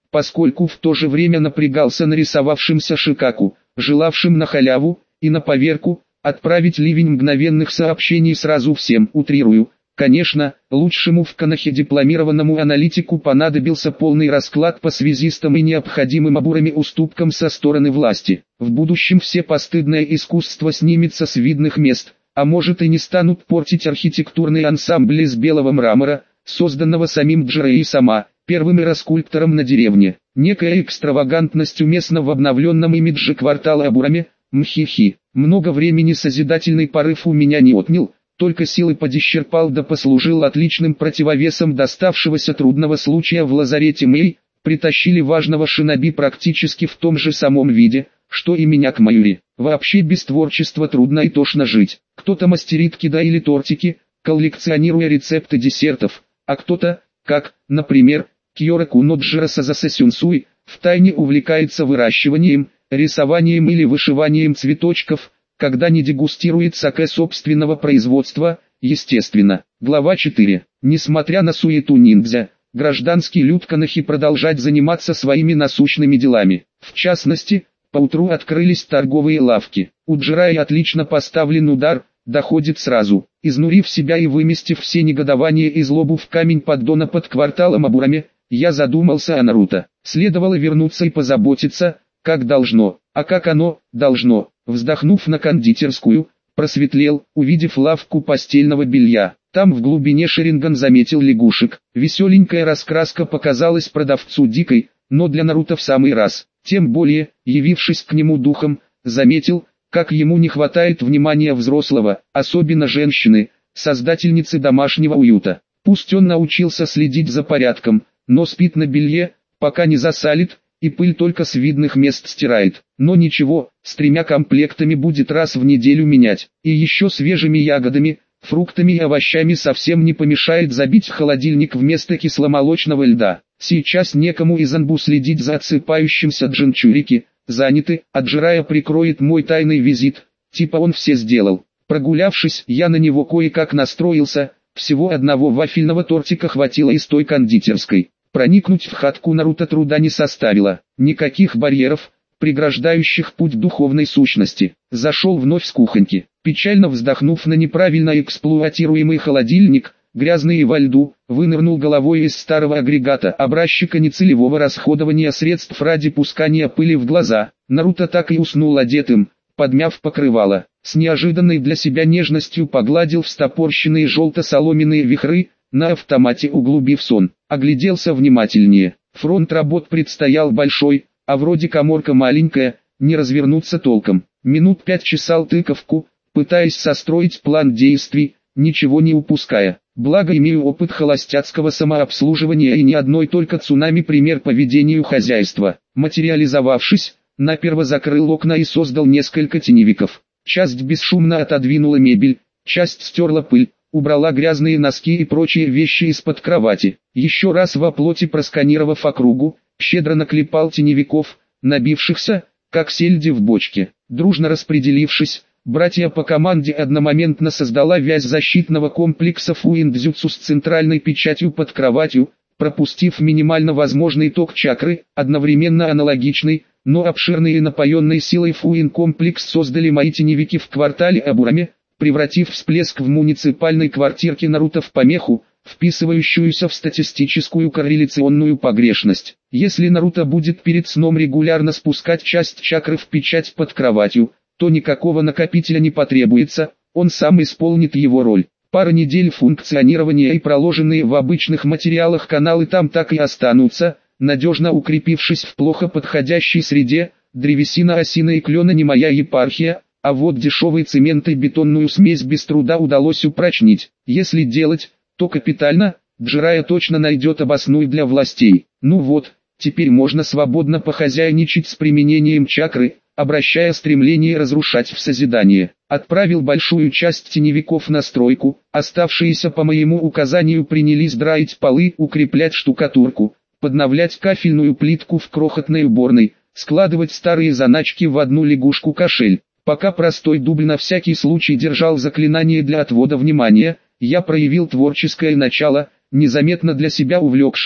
поскольку в то же время напрягался нарисовавшимся Шикаку, желавшим на халяву и на поверку отправить ливень мгновенных сообщений сразу всем, утрирую. Конечно, лучшему в Канахе дипломированному аналитику понадобился полный расклад по связистам и необходимым обурами уступкам со стороны власти. В будущем все постыдное искусство снимется с видных мест, а может и не станут портить архитектурный ансамбль из белого мрамора, созданного самим Джерей сама, первым раскульптором на деревне. Некая экстравагантность уместна в обновленном имидже квартала Абураме, мхихи. Много времени созидательный порыв у меня не отнял, только силы подисчерпал да послужил отличным противовесом доставшегося трудного случая в лазарете Мэй, притащили важного шиноби практически в том же самом виде, что и меня к Маюри. Вообще без творчества трудно и тошно жить. Кто-то мастерит кида или тортики, коллекционируя рецепты десертов, а кто-то, как, например, Кьора Куноджиро Сазасэсюнсуй, втайне увлекается выращиванием, рисованием или вышиванием цветочков, когда не дегустирует саке собственного производства, естественно. Глава четыре. Несмотря на суету ниндзя, гражданский люд Канахи продолжать заниматься своими насущными делами. В частности, поутру открылись торговые лавки. У Джирай отлично поставлен удар, доходит сразу. Изнурив себя и выместив все негодования и злобу в камень поддона под кварталом Абураме, я задумался о Наруто. Следовало вернуться и позаботиться, как должно, а как оно должно. Вздохнув на кондитерскую, просветлел, увидев лавку постельного белья. Там в глубине Шеринган заметил лягушек. Веселенькая раскраска показалась продавцу дикой, но для Наруто в самый раз. Тем более, явившись к нему духом, заметил, как ему не хватает внимания взрослого, особенно женщины, создательницы домашнего уюта. Пусть он научился следить за порядком, но спит на белье, пока не засалит, и пыль только с видных мест стирает. Но ничего, с тремя комплектами будет раз в неделю менять. И еще свежими ягодами, фруктами и овощами совсем не помешает забить холодильник вместо кисломолочного льда. Сейчас некому из Анбу следить за отсыпающимся джинчурики, заняты, а Джирая прикроет мой тайный визит, типа он все сделал. Прогулявшись, я на него кое-как настроился, всего одного вафельного тортика хватило из той кондитерской. Проникнуть в хатку Наруто труда не составило, никаких барьеров, преграждающих путь духовной сущности. Зашел вновь с кухоньки, печально вздохнув на неправильно эксплуатируемый холодильник, грязный и во льду, вынырнул головой из старого агрегата образчика нецелевого расходования средств ради пускания пыли в глаза. Наруто так и уснул одетым, подмяв покрывало. С неожиданной для себя нежностью погладил встопорщенные желто-соломенные вихры, на автомате углубив сон. Огляделся внимательнее. Фронт работ предстоял большой, а вроде каморка маленькая, не развернуться толком. Минут пять чесал тыковку, пытаясь состроить план действий, ничего не упуская. Благо имею опыт холостяцкого самообслуживания и ни одной только цунами пример по ведению хозяйства. Материализовавшись, наперво закрыл окна и создал несколько теневиков. Часть бесшумно отодвинула мебель, часть стерла пыль, убрала грязные носки и прочие вещи из-под кровати. Еще раз во плоти просканировав округу, щедро наклепал теневиков, набившихся, как сельди в бочке. Дружно распределившись, братья по команде одномоментно создала вязь защитного комплекса Фуиндзюцу с центральной печатью под кроватью, пропустив минимально возможный ток чакры, одновременно аналогичный, но обширный и напоенный силой Фуин-комплекс создали мои теневики в квартале Абураме, превратив всплеск в муниципальной квартирке Наруто в помеху, вписывающуюся в статистическую корреляционную погрешность. Если Наруто будет перед сном регулярно спускать часть чакры в печать под кроватью, то никакого накопителя не потребуется, он сам исполнит его роль. Пара недель функционирования и проложенные в обычных материалах каналы там так и останутся, надежно укрепившись в плохо подходящей среде. Древесина, осина и клена не моя епархия, а вот дешевый цемент и бетонную смесь без труда удалось упрочнить. Если делать, то капитально, Джирая точно найдет обосную для властей. Ну вот, теперь можно свободно похозяйничать с применением чакры, обращая стремление разрушать в созидание. Отправил большую часть теневиков на стройку, оставшиеся по моему указанию принялись драить полы, укреплять штукатурку, подновлять кафельную плитку в крохотной уборной, складывать старые заначки в одну лягушку-кошель. Пока простой дубль на всякий случай держал заклинание для отвода внимания, я проявил творческое начало, незаметно для себя увлекшись,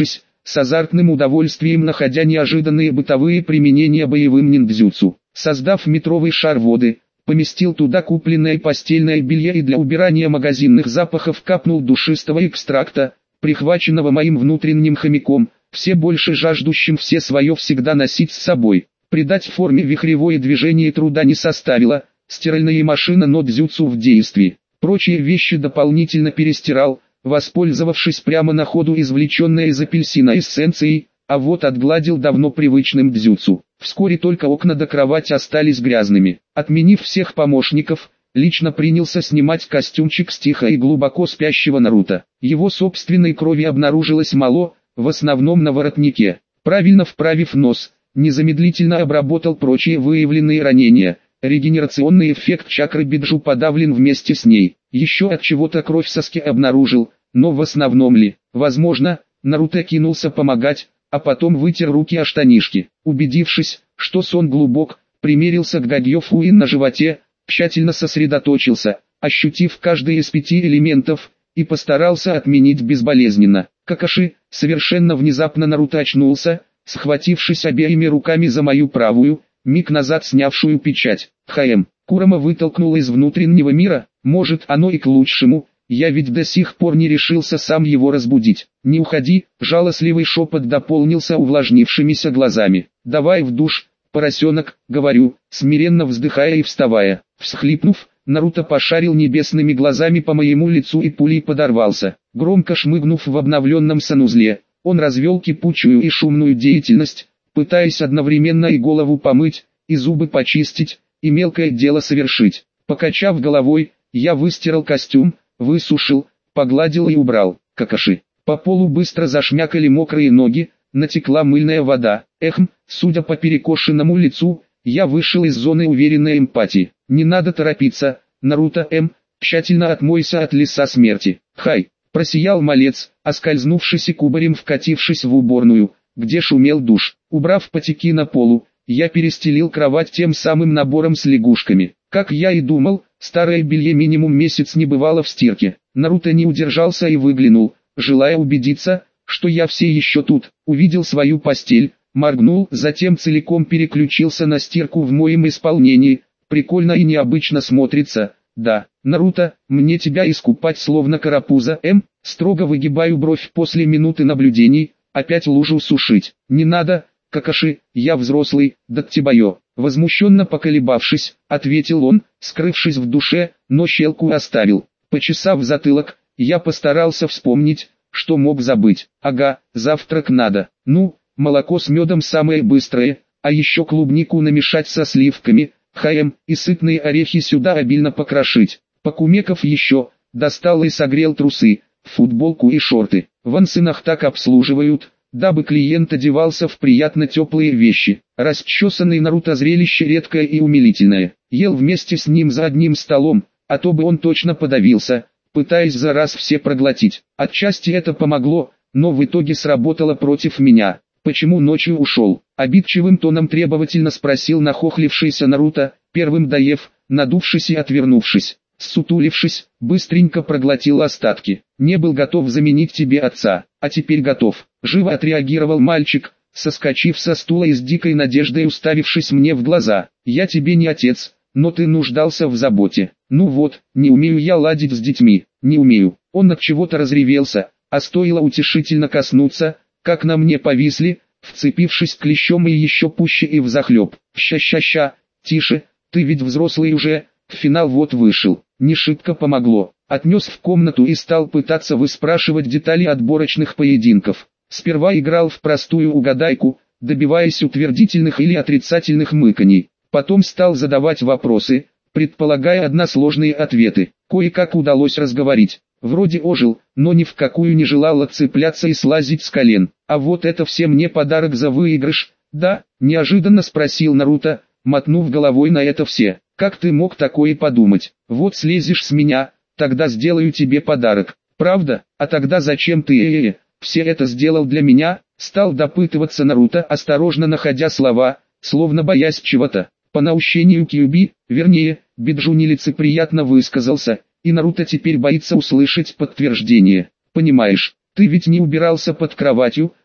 с азартным удовольствием находя неожиданные бытовые применения боевым ниндзюцу. Создав метровый шар воды, поместил туда купленное постельное белье и для убирания магазинных запахов капнул душистого экстракта, прихваченного моим внутренним хомяком, все больше жаждущим все свое всегда носить с собой. Придать форме вихревое движение труда не составило, стиральная машина но дзюцу в действии. Прочие вещи дополнительно перестирал, воспользовавшись прямо на ходу извлеченной из апельсина эссенцией, а вот отгладил давно привычным дзюцу. Вскоре только окна до кровати остались грязными. Отменив всех помощников, лично принялся снимать костюмчик с тихо и глубоко спящего Наруто. Его собственной крови обнаружилось мало, в основном на воротнике. Правильно вправив нос, незамедлительно обработал прочие выявленные ранения. Регенерационный эффект чакры Биджу подавлен вместе с ней. Еще от чего-то кровь Саски обнаружил, но в основном ли? Возможно, Наруто кинулся помогать, а потом вытер руки о штанишки. Убедившись, что сон глубок, примерился к Гагьёфуин на животе, тщательно сосредоточился, ощутив каждый из пяти элементов, и постарался отменить безболезненно. Какаши, совершенно внезапно Наруто очнулся, схватившись обеими руками за мою правую, миг назад снявшую печать. Хм, Курама вытолкнула из внутреннего мира, может оно и к лучшему, я ведь до сих пор не решился сам его разбудить. Не уходи, жалостливый шепот дополнился увлажнившимися глазами. Давай в душ, поросенок, говорю, смиренно вздыхая и вставая. Всхлипнув, Наруто пошарил небесными глазами по моему лицу и пулей подорвался. Громко шмыгнув в обновленном санузле, он развел кипучую и шумную деятельность, пытаясь одновременно и голову помыть, и зубы почистить, и мелкое дело совершить. Покачав головой, я выстирал костюм, высушил, погладил и убрал. Какаши. По полу быстро зашмякали мокрые ноги, натекла мыльная вода. Эхм, судя по перекошенному лицу, я вышел из зоны уверенной эмпатии. Не надо торопиться, Наруто М, тщательно отмойся от леса смерти. Хай, просиял малец, оскользнувшись и кубарем вкатившись в уборную, где шумел душ. Убрав потеки на полу, я перестелил кровать тем самым набором с лягушками. Как я и думал, старое белье минимум месяц не бывало в стирке. Наруто не удержался и выглянул, желая убедиться, что я все еще тут. Увидел свою постель, моргнул, затем целиком переключился на стирку в моем исполнении. Прикольно и необычно смотрится. Да, Наруто, мне тебя искупать словно карапуза. М, строго выгибаю бровь после минуты наблюдений, опять лужу сушить. Не надо, Какаши, я взрослый, даттибайо. Возмущенно поколебавшись, ответил он, скрывшись в душе, но щелку оставил. Почесав затылок, я постарался вспомнить, что мог забыть. Ага, завтрак надо. Ну, молоко с медом самое быстрое, а еще клубнику намешать со сливками, хм, и сытные орехи сюда обильно покрошить. Покумеков еще, достал и согрел трусы, футболку и шорты. В ансынах так обслуживают, дабы клиент одевался в приятно теплые вещи. Расчесанный Наруто зрелище редкое и умилительное. Ел вместе с ним за одним столом, а то бы он точно подавился, пытаясь за раз все проглотить. Отчасти это помогло, но в итоге сработало против меня. Почему ночью ушел? Обидчивым тоном требовательно спросил нахохлившийся Наруто, первым доев, надувшись и отвернувшись. Ссутулившись, быстренько проглотил остатки. Не был готов заменить тебе отца, а теперь готов. Живо отреагировал мальчик, соскочив со стула и с дикой надеждой уставившись мне в глаза. Я тебе не отец, но ты нуждался в заботе. Ну вот, не умею я ладить с детьми, не умею. Он от чего-то разревелся, а стоило утешительно коснуться, как на мне повисли, вцепившись клещом и еще пуще и взахлеб. Ща-ща-ща, тише, ты ведь взрослый уже. Финал вот вышел, не шибко помогло. Отнес в комнату и стал пытаться выспрашивать детали отборочных поединков. Сперва играл в простую угадайку, добиваясь утвердительных или отрицательных мыканий. Потом стал задавать вопросы, предполагая односложные ответы. Кое-как удалось разговорить. Вроде ожил, но ни в какую не желал отцепляться и слазить с колен. А вот это все мне подарок за выигрыш, да? Неожиданно спросил Наруто, мотнув головой на это все. Как ты мог такое подумать? Вот слезешь с меня, тогда сделаю тебе подарок. Правда? А тогда зачем ты э -э, все это сделал для меня? Стал допытываться Наруто, осторожно находя слова, словно боясь чего-то. По наущению Кьюби, вернее, Биджу нелицеприятно высказался, и Наруто теперь боится услышать подтверждение. Понимаешь, ты ведь не убирался под кроватью,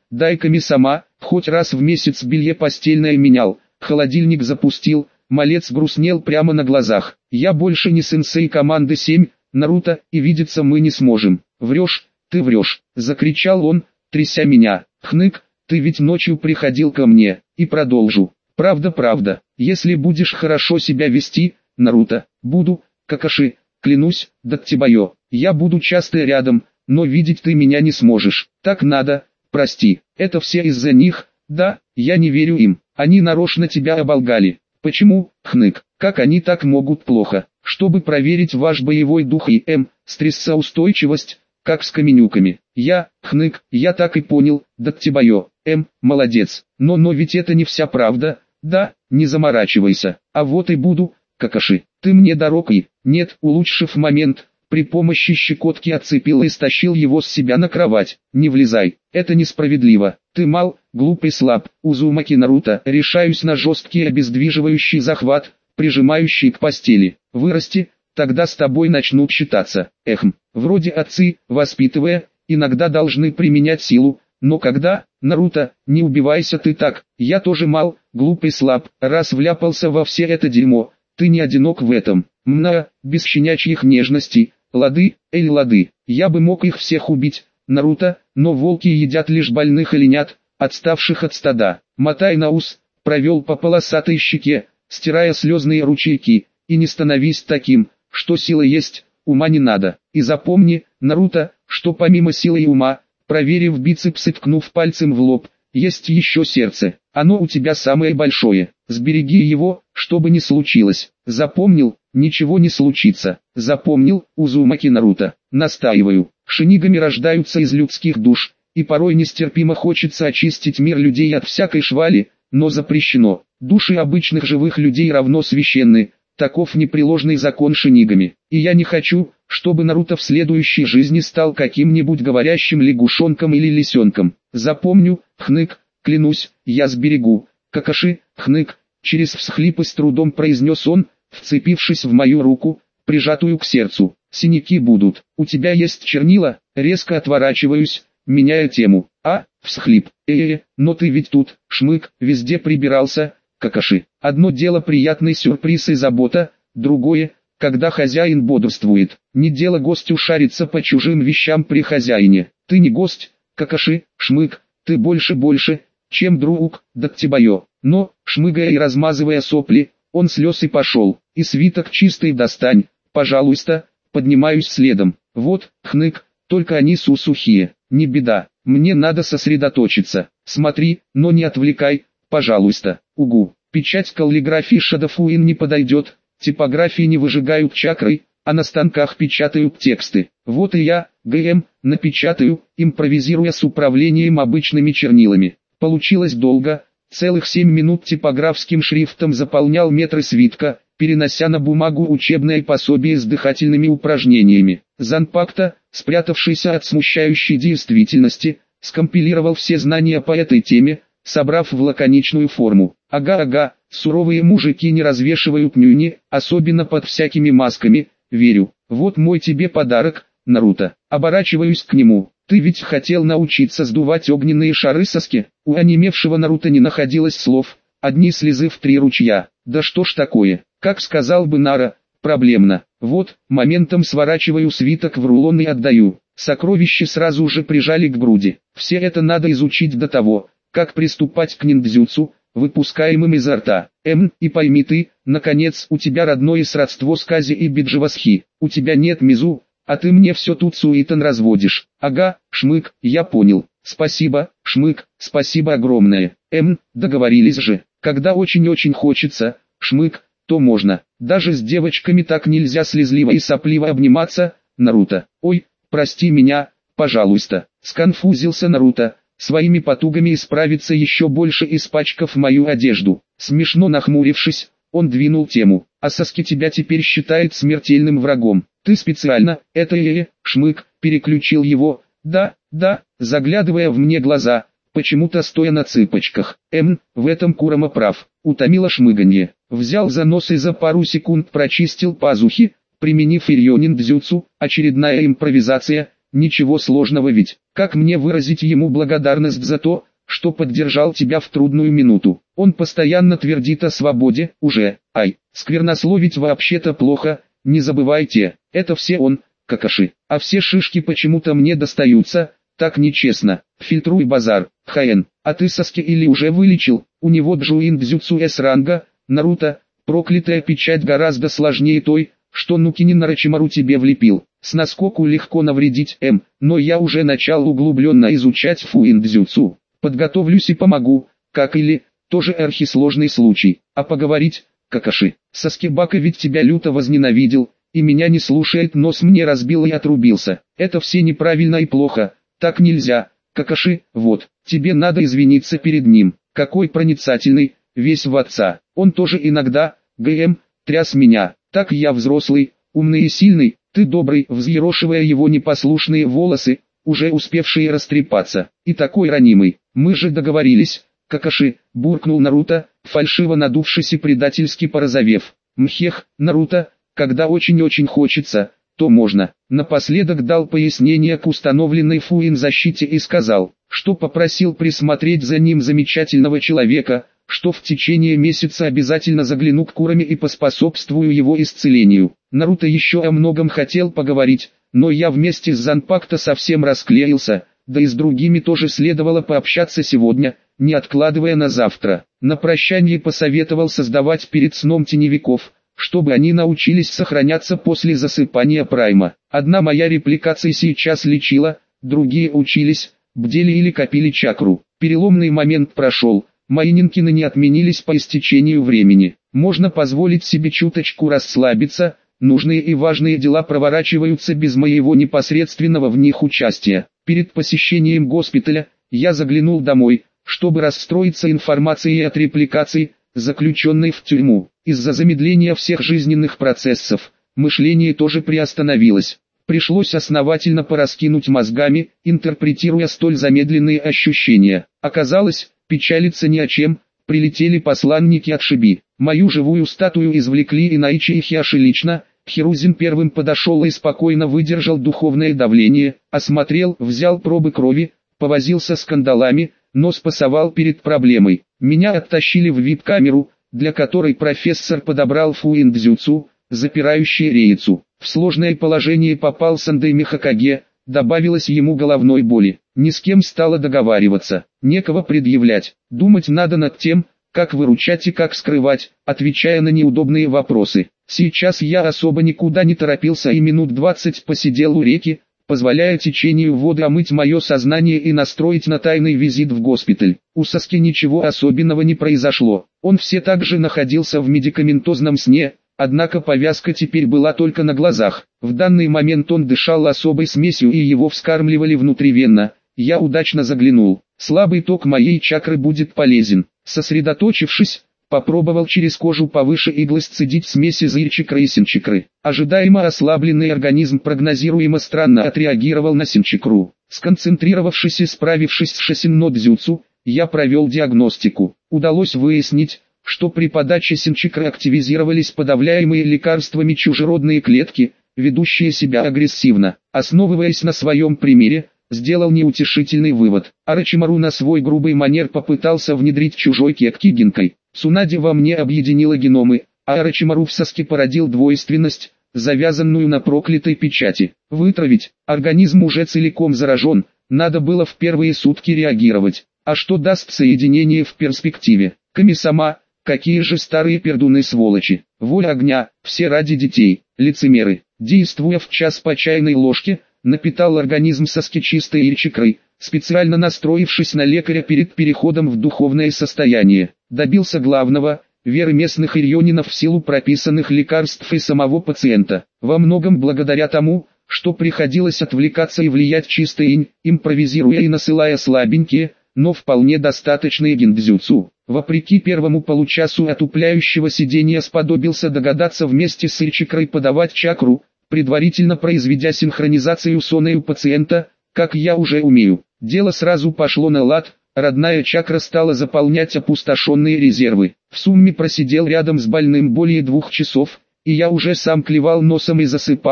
дай-ка сама, хоть раз в месяц белье постельное менял, холодильник запустил, малец грустнел прямо на глазах. Я больше не сенсей команды семь, Наруто, и видеться мы не сможем. Врешь, ты врешь, закричал он, тряся меня. Хнык, ты ведь ночью приходил ко мне, и продолжу. Правда, правда, если будешь хорошо себя вести, Наруто, буду, Какаши, клянусь, Даттибайо, я буду часто рядом, но видеть ты меня не сможешь. Так надо, прости, это все из-за них, да, я не верю им, они нарочно тебя оболгали. Почему, Хнык, как они так могут плохо? Чтобы проверить ваш боевой дух и м, стрессоустойчивость, как с каменюками. Я, Хнык, я так и понял, Даттибайо, м, молодец, но но ведь это не вся правда, да, не заморачивайся, а вот и буду, Какаши, ты мне дорог и, нет, улучшив момент, при помощи щекотки отцепил и стащил его с себя на кровать. Не влезай, это несправедливо, ты мал, глупый слаб. Узумаки Наруто, решаюсь на жесткий обездвиживающий захват, прижимающий к постели. Вырасти, тогда с тобой начнут считаться. Эхм, вроде отцы, воспитывая, иногда должны применять силу, но когда, Наруто, не убивайся ты так, я тоже мал, глупый слаб, раз вляпался во все это дерьмо, ты не одинок в этом. Мна, без щенячьих нежностей. Лады, эль лады, я бы мог их всех убить, Наруто, но волки едят лишь больных оленят, отставших от стада. Мотай на ус, провел по полосатой щеке, стирая слезные ручейки, и не становись таким, что сила есть, ума не надо. И запомни, Наруто, что помимо силы и ума, проверив бицепс и ткнув пальцем в лоб, есть еще сердце, оно у тебя самое большое, сбереги его, что бы ни случилось. Запомнил? Ничего не случится. Запомнил, Узумаки Наруто. Настаиваю, шинигами рождаются из людских душ, и порой нестерпимо хочется очистить мир людей от всякой швали, но запрещено. Души обычных живых людей равно священны, таков непреложный закон шинигами. И я не хочу, чтобы Наруто в следующей жизни стал каким-нибудь говорящим лягушонком или лисенком. Запомню, Хнык, клянусь, я сберегу. Какаши, Хнык, через всхлипы с трудом произнес он, вцепившись в мою руку, прижатую к сердцу. Синяки будут. У тебя есть чернила? Резко отворачиваюсь, меняя тему. А, всхлип. Э-э, но ты ведь тут, Шмык, везде прибирался, Какаши. Одно дело приятный сюрприз и забота, другое, когда хозяин бодрствует. Не дело гостю шариться по чужим вещам при хозяине. Ты не гость, Какаши, Шмык, ты больше-больше, чем друг, Даттибайо. Но, шмыгая и размазывая сопли, он слез и пошел. И свиток чистый достань, пожалуйста, поднимаюсь следом. Вот, Хнык, только они сухие. Не беда, мне надо сосредоточиться. Смотри, но не отвлекай, пожалуйста. Угу, печать каллиграфии Шадафуин не подойдет, типографии не выжигают чакрой, а на станках печатают тексты. Вот и я, ГМ, напечатаю, импровизируя с управлением обычными чернилами. Получилось долго, целых семь минут типографским шрифтом заполнял метры свитка, перенося на бумагу учебное пособие с дыхательными упражнениями. Занпакта, спрятавшийся от смущающей действительности, скомпилировал все знания по этой теме, собрав в лаконичную форму. Ага-ага, суровые мужики не развешивают нюни, особенно под всякими масками, верю. Вот мой тебе подарок, Наруто. Оборачиваюсь к нему. Ты ведь хотел научиться сдувать огненные шары Саске? У онемевшего Наруто не находилось слов, одни слезы в три ручья. Да что ж такое, как сказал бы Нара, проблемно. Вот, моментом сворачиваю свиток в рулон и отдаю. Сокровища сразу же прижали к груди. Все это надо изучить до того, как приступать к ниндзюцу, выпускаемым изо рта. Эм, и пойми ты, наконец, у тебя родное сродство с Кази и Бидживасхи. У тебя нет Мизу, а ты мне все тут суетан разводишь. Ага, Шмык, я понял. Спасибо, Шмык, спасибо огромное. Эм, договорились же. Когда очень-очень хочется, Шмык, то можно. Даже с девочками так нельзя слезливо и сопливо обниматься, Наруто. Ой, прости меня, пожалуйста. Сконфузился Наруто, своими потугами исправиться еще больше испачкав мою одежду. Смешно нахмурившись, он двинул тему. А Саски тебя теперь считает смертельным врагом. Ты специально, это э, Шмык, переключил его. Да, да, заглядывая в мне глаза, почему-то стоя на цыпочках. Эм, в этом Курама прав. Утомило шмыганье. Взял за нос и за пару секунд прочистил пазухи, применив Ирьонин дзюцу, очередная импровизация, ничего сложного ведь. Как мне выразить ему благодарность за то, что поддержал тебя в трудную минуту? Он постоянно твердит о свободе, уже, ай, сквернословить вообще-то плохо, не забывайте, это все он, какаши, а все шишки почему-то мне достаются, так нечестно, фильтруй базар, Хаен, а ты Саски или уже вылечил, у него Джуин Дзюцу С ранга, Наруто, проклятая печать гораздо сложнее той, что Нукинин Орочимару тебе влепил. С наскоку легко навредить, М, но я уже начал углубленно изучать фуин-дзюцу. Подготовлюсь и помогу, как или, тоже архисложный случай, а поговорить, какаши. Саскибака ведь тебя люто возненавидел, и меня не слушает, нос мне разбил и отрубился. Это все неправильно и плохо, так нельзя, какаши, вот, тебе надо извиниться перед ним. Какой проницательный, весь в отца. Он тоже иногда, ГМ, тряс меня. Так я взрослый, умный и сильный, ты добрый, взъерошивая его непослушные волосы, уже успевшие растрепаться, и такой ранимый. Мы же договорились, какаши, буркнул Наруто, фальшиво надувшись и предательски порозовев. Мхех, Наруто, когда очень-очень хочется, то можно. Напоследок дал пояснение к установленной Фуин защите и сказал, что попросил присмотреть за ним замечательного человека, что в течение месяца обязательно загляну к Курами и поспособствую его исцелению. Наруто еще о многом хотел поговорить, но я вместе с Занпакто совсем расклеился, да и с другими тоже следовало пообщаться сегодня, не откладывая на завтра. На прощание посоветовал создавать перед сном теневиков, чтобы они научились сохраняться после засыпания прайма. Одна моя репликация сейчас лечила, другие учились, бдели или копили чакру. Переломный момент прошел. Мои нинкины не отменились по истечению времени. Можно позволить себе чуточку расслабиться, нужные и важные дела проворачиваются без моего непосредственного в них участия. Перед посещением госпиталя, я заглянул домой, чтобы расстроиться информацией от репликаций, заключенной в тюрьму. Из-за замедления всех жизненных процессов, мышление тоже приостановилось. Пришлось основательно пораскинуть мозгами, интерпретируя столь замедленные ощущения. Оказалось, печалиться ни о чем, прилетели посланники от Шиби. Мою живую статую извлекли Инаичи и Хиаши лично. Хирузин первым подошел и спокойно выдержал духовное давление, осмотрел, взял пробы крови, повозился с кандалами, но спасовал перед проблемой. Меня оттащили в вип-камеру, для которой профессор подобрал фуин-дзюцу, запирающий рейцу. В сложное положение попал Сандэй Михакаге, добавилось ему головной боли. Ни с кем стало договариваться, некого предъявлять. Думать надо над тем, как выручать и как скрывать, отвечая на неудобные вопросы. Сейчас я особо никуда не торопился и минут двадцать посидел у реки, позволяя течению воды омыть мое сознание и настроить на тайный визит в госпиталь. У Саски ничего особенного не произошло. Он все так же находился в медикаментозном сне, однако повязка теперь была только на глазах. В данный момент он дышал особой смесью и его вскармливали внутривенно. Я удачно заглянул. Слабый ток моей чакры будет полезен. Сосредоточившись, попробовал через кожу повыше иглы сцедить смесь из ир-чакры и син-чакры. Ожидаемо ослабленный организм прогнозируемо странно отреагировал на син-чакру. Сконцентрировавшись и справившись с шисин-но-дзюцу, я провел диагностику. Удалось выяснить, что при подаче син-чакры активизировались подавляемые лекарствами чужеродные клетки, ведущие себя агрессивно. Основываясь на своем примере, сделал неутешительный вывод. Орочимару на свой грубый манер попытался внедрить чужой кекки гинкой. Цунади во мне объединила геномы, а Орочимару в Саске породил двойственность, завязанную на проклятой печати. Вытравить, организм уже целиком заражен, надо было в первые сутки реагировать. А что даст соединение в перспективе? Ками-сама, какие же старые пердуны сволочи. Воля огня, все ради детей, лицемеры. Действуя в час по чайной ложке, напитал организм Саски чистой ир-чакрой, специально настроившись на лекаря перед переходом в духовное состояние. Добился главного – веры местных ирьонинов в силу прописанных лекарств и самого пациента. Во многом благодаря тому, что приходилось отвлекаться и влиять чисто инь, импровизируя и насылая слабенькие, но вполне достаточные гиндзюцу. Вопреки первому получасу отупляющего сидения сподобился догадаться вместе с ир-чакрой подавать чакру, предварительно произведя синхронизацию сона у пациента, как я уже умею. Дело сразу пошло на лад, родная чакра стала заполнять опустошенные резервы. В сумме просидел рядом с больным более двух часов, и я уже сам клевал носом и засыпал,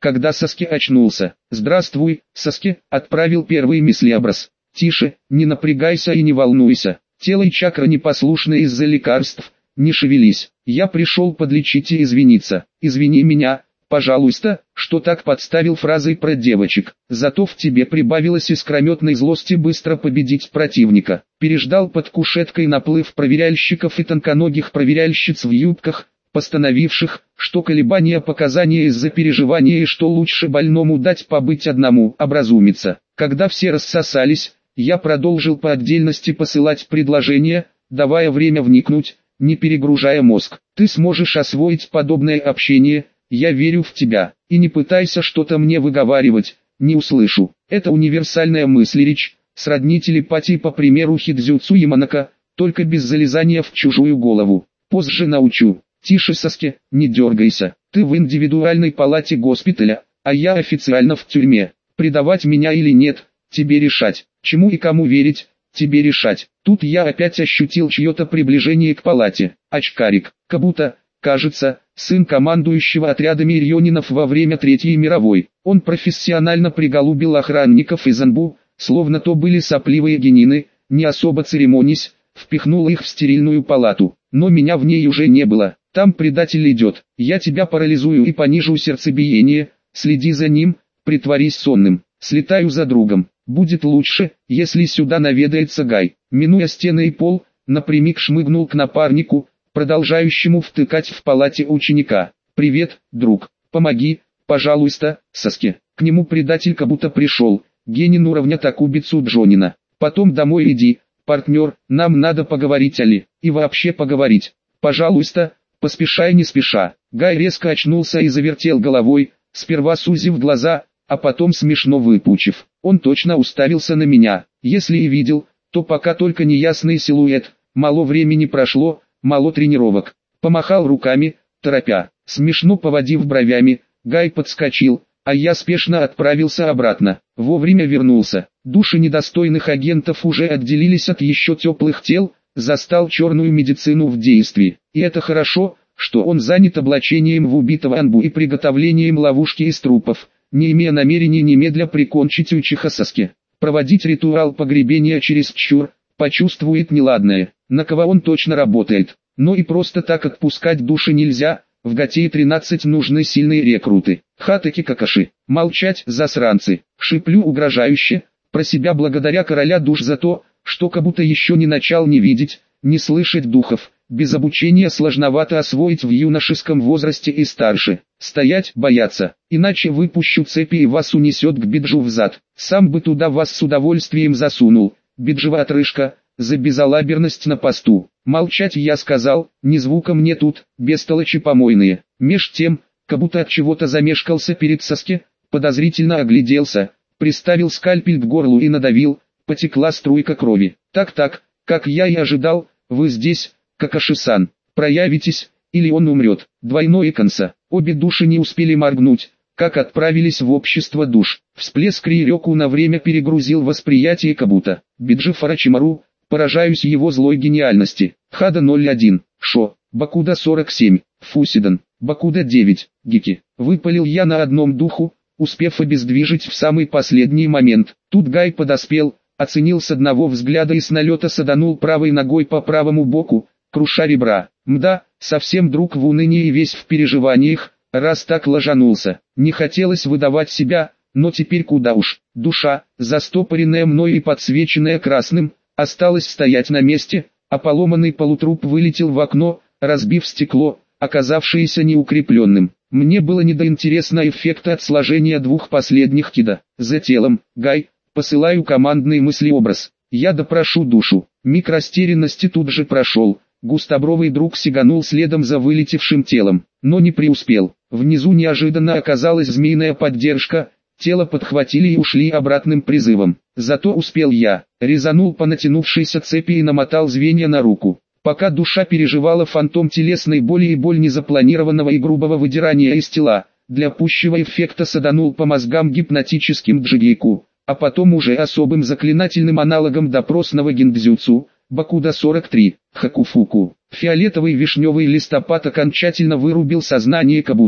когда Саски очнулся. «Здравствуй, Саски», отправил первый мыслеобраз. «Тише, не напрягайся и не волнуйся. Тело и чакра непослушны из-за лекарств, не шевелись. Я пришел подлечить и извиниться. Извини меня, пожалуйста, что так подставил фразой про девочек. Зато в тебе прибавилось искрометной злости быстро победить противника. Переждал под кушеткой наплыв проверяльщиков и тонконогих проверяльщиц в юбках, постановивших, что колебания показания из-за переживания и что лучше больному дать побыть одному, образумиться. Когда все рассосались, я продолжил по отдельности посылать предложения, давая время вникнуть, не перегружая мозг. Ты сможешь освоить подобное общение, я верю в тебя, и не пытайся что-то мне выговаривать, не услышу. Это универсальная мысль-речь, сродни телепатии по примеру Хидзюцу Яманака, только без залезания в чужую голову. Позже научу. Тише, Саски, не дергайся. Ты в индивидуальной палате госпиталя, а я официально в тюрьме. Предавать меня или нет, тебе решать. Чему и кому верить, тебе решать. Тут я опять ощутил чье-то приближение к палате. Очкарик, как-будто, кажется, сын командующего отрядами Ирьонинов во время Третьей мировой. Он профессионально приголубил охранников из Анбу, словно то были сопливые генины, не особо церемонясь, впихнул их в стерильную палату. Но меня в ней уже не было. Там предатель идет. Я тебя парализую и понижу сердцебиение. Следи за ним, притворись сонным. Слетаю за другом. Будет лучше, если сюда наведается Гай. Минуя стены и пол, напрямик шмыгнул к напарнику, продолжающему втыкать в палате ученика. «Привет, друг. Помоги, пожалуйста, Саски». К нему предатель как будто пришел. Генин уровня Такубицу Джонина. «Потом домой иди, партнер, нам надо поговорить, Али. И вообще поговорить. Пожалуйста, поспешай не спеша». Гай резко очнулся и завертел головой, сперва сузив глаза, а потом смешно выпучив. Он точно уставился на меня. Если и видел, то пока только неясный силуэт. Мало времени прошло, мало тренировок. Помахал руками, торопя. Смешно поводив бровями, Гай подскочил, а я спешно отправился обратно. Вовремя вернулся. Души недостойных агентов уже отделились от еще теплых тел, застал черную медицину в действии. И это хорошо, что он занят облачением в убитого Анбу и приготовлением ловушки из трупов, не имея намерения немедля прикончить учиха Саски. Проводить ритуал погребения через чур, почувствует неладное, на кого он точно работает. Но и просто так отпускать души нельзя, в Гатее тринадцать нужны сильные рекруты. Хатаки Какаши, молчать, засранцы, шиплю угрожающе, про себя благодаря короля душ за то, что как будто еще не начал не видеть, не слышать духов. Без обучения сложновато освоить в юношеском возрасте и старше. Стоять, бояться, иначе выпущу цепи и вас унесет к Биджу взад. Сам бы туда вас с удовольствием засунул. Биджева отрыжка, за безалаберность на посту. Молчать я сказал, ни звука мне тут, бестолочи помойные. Меж тем, как будто от чего-то замешкался перед Саски, подозрительно огляделся, приставил скальпель к горлу и надавил, потекла струйка крови. Так-так, как я и ожидал, вы здесь, Какаши-сан, проявитесь, или он умрет. Двойное конца. Обе души не успели моргнуть, как отправились в общество душ. Всплеск Рирёку на время перегрузил восприятие Кабута. Биджи Фарачимару, поражаюсь его злой гениальности. Хада ноль один, Шо, Бакуда сорок семь, Фусидан, Бакуда девять, Гики. Выпалил я на одном духу, успев обездвижить в самый последний момент. Тут Гай подоспел, оценил с одного взгляда и с налета саданул правой ногой по правому боку, круша ребра. Мда, совсем друг в унынии и весь в переживаниях, раз так ложанулся. Не хотелось выдавать себя, но теперь куда уж. Душа, застопоренная мной и подсвеченная красным, осталась стоять на месте, а поломанный полутруп вылетел в окно, разбив стекло, оказавшееся неукрепленным. Мне было не до интересного эффекта от сложения двух последних кида. За телом, Гай, посылаю командный мыслеобраз. Я допрошу душу. Миг растерянности тут же прошел. Густобровый друг сиганул следом за вылетевшим телом, но не преуспел. Внизу неожиданно оказалась змеиная поддержка, тело подхватили и ушли обратным призывом. Зато успел я, резанул по натянувшейся цепи и намотал звенья на руку. Пока душа переживала фантом телесной боли и боль незапланированного и грубого выдирания из тела, для пущего эффекта саданул по мозгам гипнотическим джигейку, а потом уже особым заклинательным аналогом допросного гиндзюцу, Бакуда сорок три, Хакуфуку. Фиолетовый вишневый листопад окончательно вырубил сознание Кабута,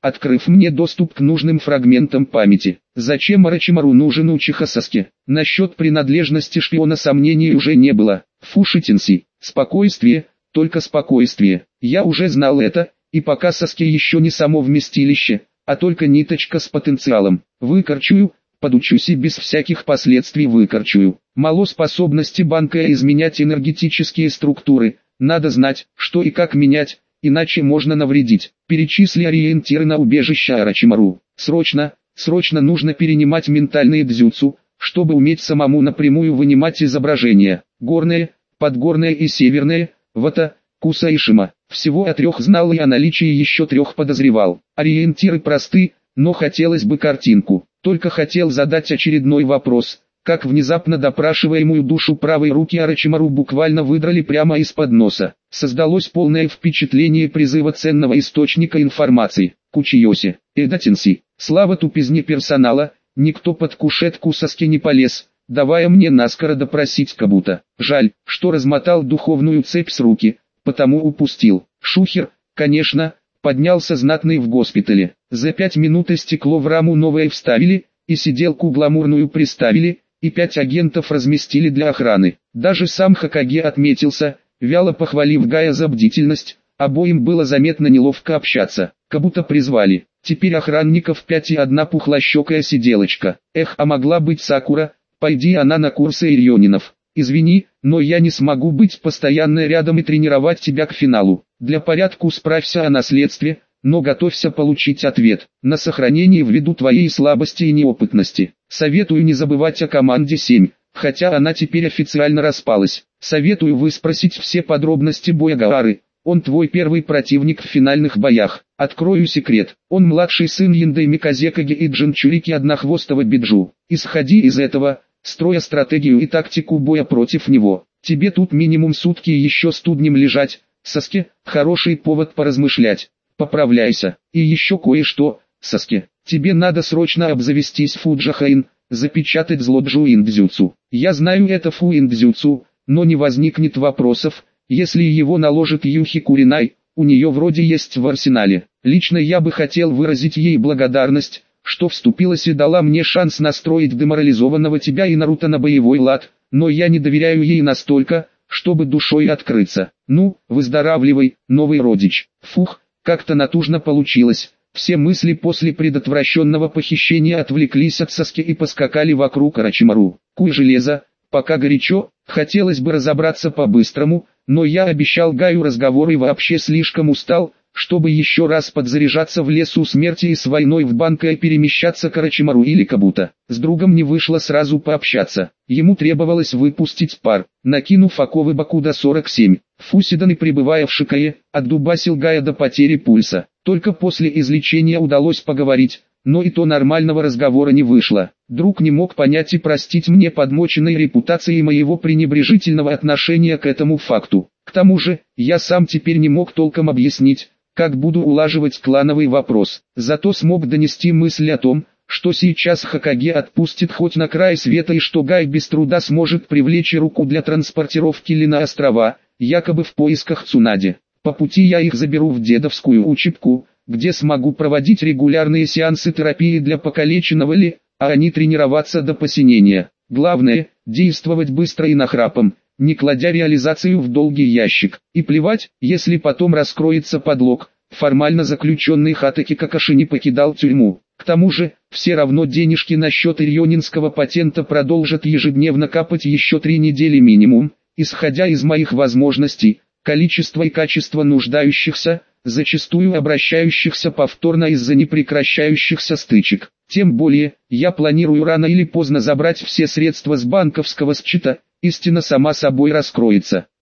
открыв мне доступ к нужным фрагментам памяти. Зачем Орочимару нужен учиха Саске? Насчет принадлежности шпиона сомнений уже не было. Фушитинси, спокойствие, только спокойствие. Я уже знал это, и пока Саске еще не само вместилище, а только ниточка с потенциалом. Выкорчую, подучусь и без всяких последствий выкорчую. Мало способности банка изменять энергетические структуры, надо знать, что и как менять, иначе можно навредить. Перечисли ориентиры на убежище Орочимару. Срочно, срочно нужно перенимать ментальные дзюцу, чтобы уметь самому напрямую вынимать изображения. Горное, подгорное и северное, Вата, Куса и Шима. Всего о трех знал и о наличии еще трех подозревал. Ориентиры просты, но хотелось бы картинку. Только хотел задать очередной вопрос, как внезапно допрашиваемую душу правой руки Орочимару буквально выдрали прямо из-под носа. Создалось полное впечатление призыва ценного источника информации. Кучиоси, Эдатинси, слава тупизне персонала, никто под кушетку Саске не полез, давая мне наскоро допросить Кабута. Жаль, что размотал духовную цепь с руки, потому упустил. Шухер, конечно, поднялся знатный в госпитале. За пять минут и стекло в раму новое вставили, и сиделку гламурную приставили, и пять агентов разместили для охраны. Даже сам Хокаге отметился, вяло похвалив Гая за бдительность, обоим было заметно неловко общаться. Кабута призвали. Теперь охранников пять и одна пухлощекая сиделочка. Эх, а могла быть Сакура, пойди она на курсы Ирьонинов. Извини, но я не смогу быть постоянно рядом и тренировать тебя к финалу. Для порядку справься о наследстве, но готовься получить ответ на сохранение ввиду твоей слабости и неопытности. Советую не забывать о команде семь, хотя она теперь официально распалась. Советую выспросить все подробности боя Гаары. Он твой первый противник в финальных боях. Открою секрет. Он младший сын Яндай Миказекаги и Джинчурики Однохвостого Биджу. Исходи из этого, строя стратегию и тактику боя против него. Тебе тут минимум сутки еще студнем лежать. Саске, хороший повод поразмышлять. Поправляйся. И еще кое-что, Саске. Тебе надо срочно обзавестись Фуджахайн, запечатать злоджу индзюцу. Я знаю это фу индзюцу, но не возникнет вопросов, если его наложит Юхи Куринай, у нее вроде есть в арсенале. Лично я бы хотел выразить ей благодарность, что вступилась и дала мне шанс настроить деморализованного тебя и Наруто на боевой лад, но я не доверяю ей настолько, чтобы душой открыться. Ну, выздоравливай, новый родич. Фух, как-то натужно получилось. Все мысли после предотвращенного похищения отвлеклись от Саске и поскакали вокруг Орочимару. Куй железо, пока горячо, хотелось бы разобраться по-быстрому, но я обещал Гаю разговор и вообще слишком устал, чтобы еще раз подзаряжаться в лесу смерти и с войной в банке перемещаться к Орочимару или Кабута. С другом не вышло сразу пообщаться. Ему требовалось выпустить пар. Накинув оковы Бакуда сорок семь, Фусидан, пребывая в Шикае, отдубасил Гая до потери пульса. Только после излечения удалось поговорить, но и то нормального разговора не вышло. Друг не мог понять и простить мне подмоченной репутации моего пренебрежительного отношения к этому факту. К тому же, я сам теперь не мог толком объяснить, как буду улаживать клановый вопрос. Зато смог донести мысль о том, что сейчас Хокаге отпустит хоть на край света и что Гай без труда сможет привлечь руку для транспортировки Ли на острова, якобы в поисках Цунади. По пути я их заберу в дедовскую учебку, где смогу проводить регулярные сеансы терапии для покалеченного Ли, а они тренироваться до посинения. Главное, действовать быстро и нахрапом, не кладя реализацию в долгий ящик. И плевать, если потом раскроется подлог, формально заключенный Хатаки Какаши не покидал тюрьму. К тому же, все равно денежки на счет ирьонинского патента продолжат ежедневно капать еще три недели минимум, исходя из моих возможностей, количество и качество нуждающихся, зачастую обращающихся повторно из-за непрекращающихся стычек. Тем более, я планирую рано или поздно забрать все средства с банковского счета, истина сама собой раскроется.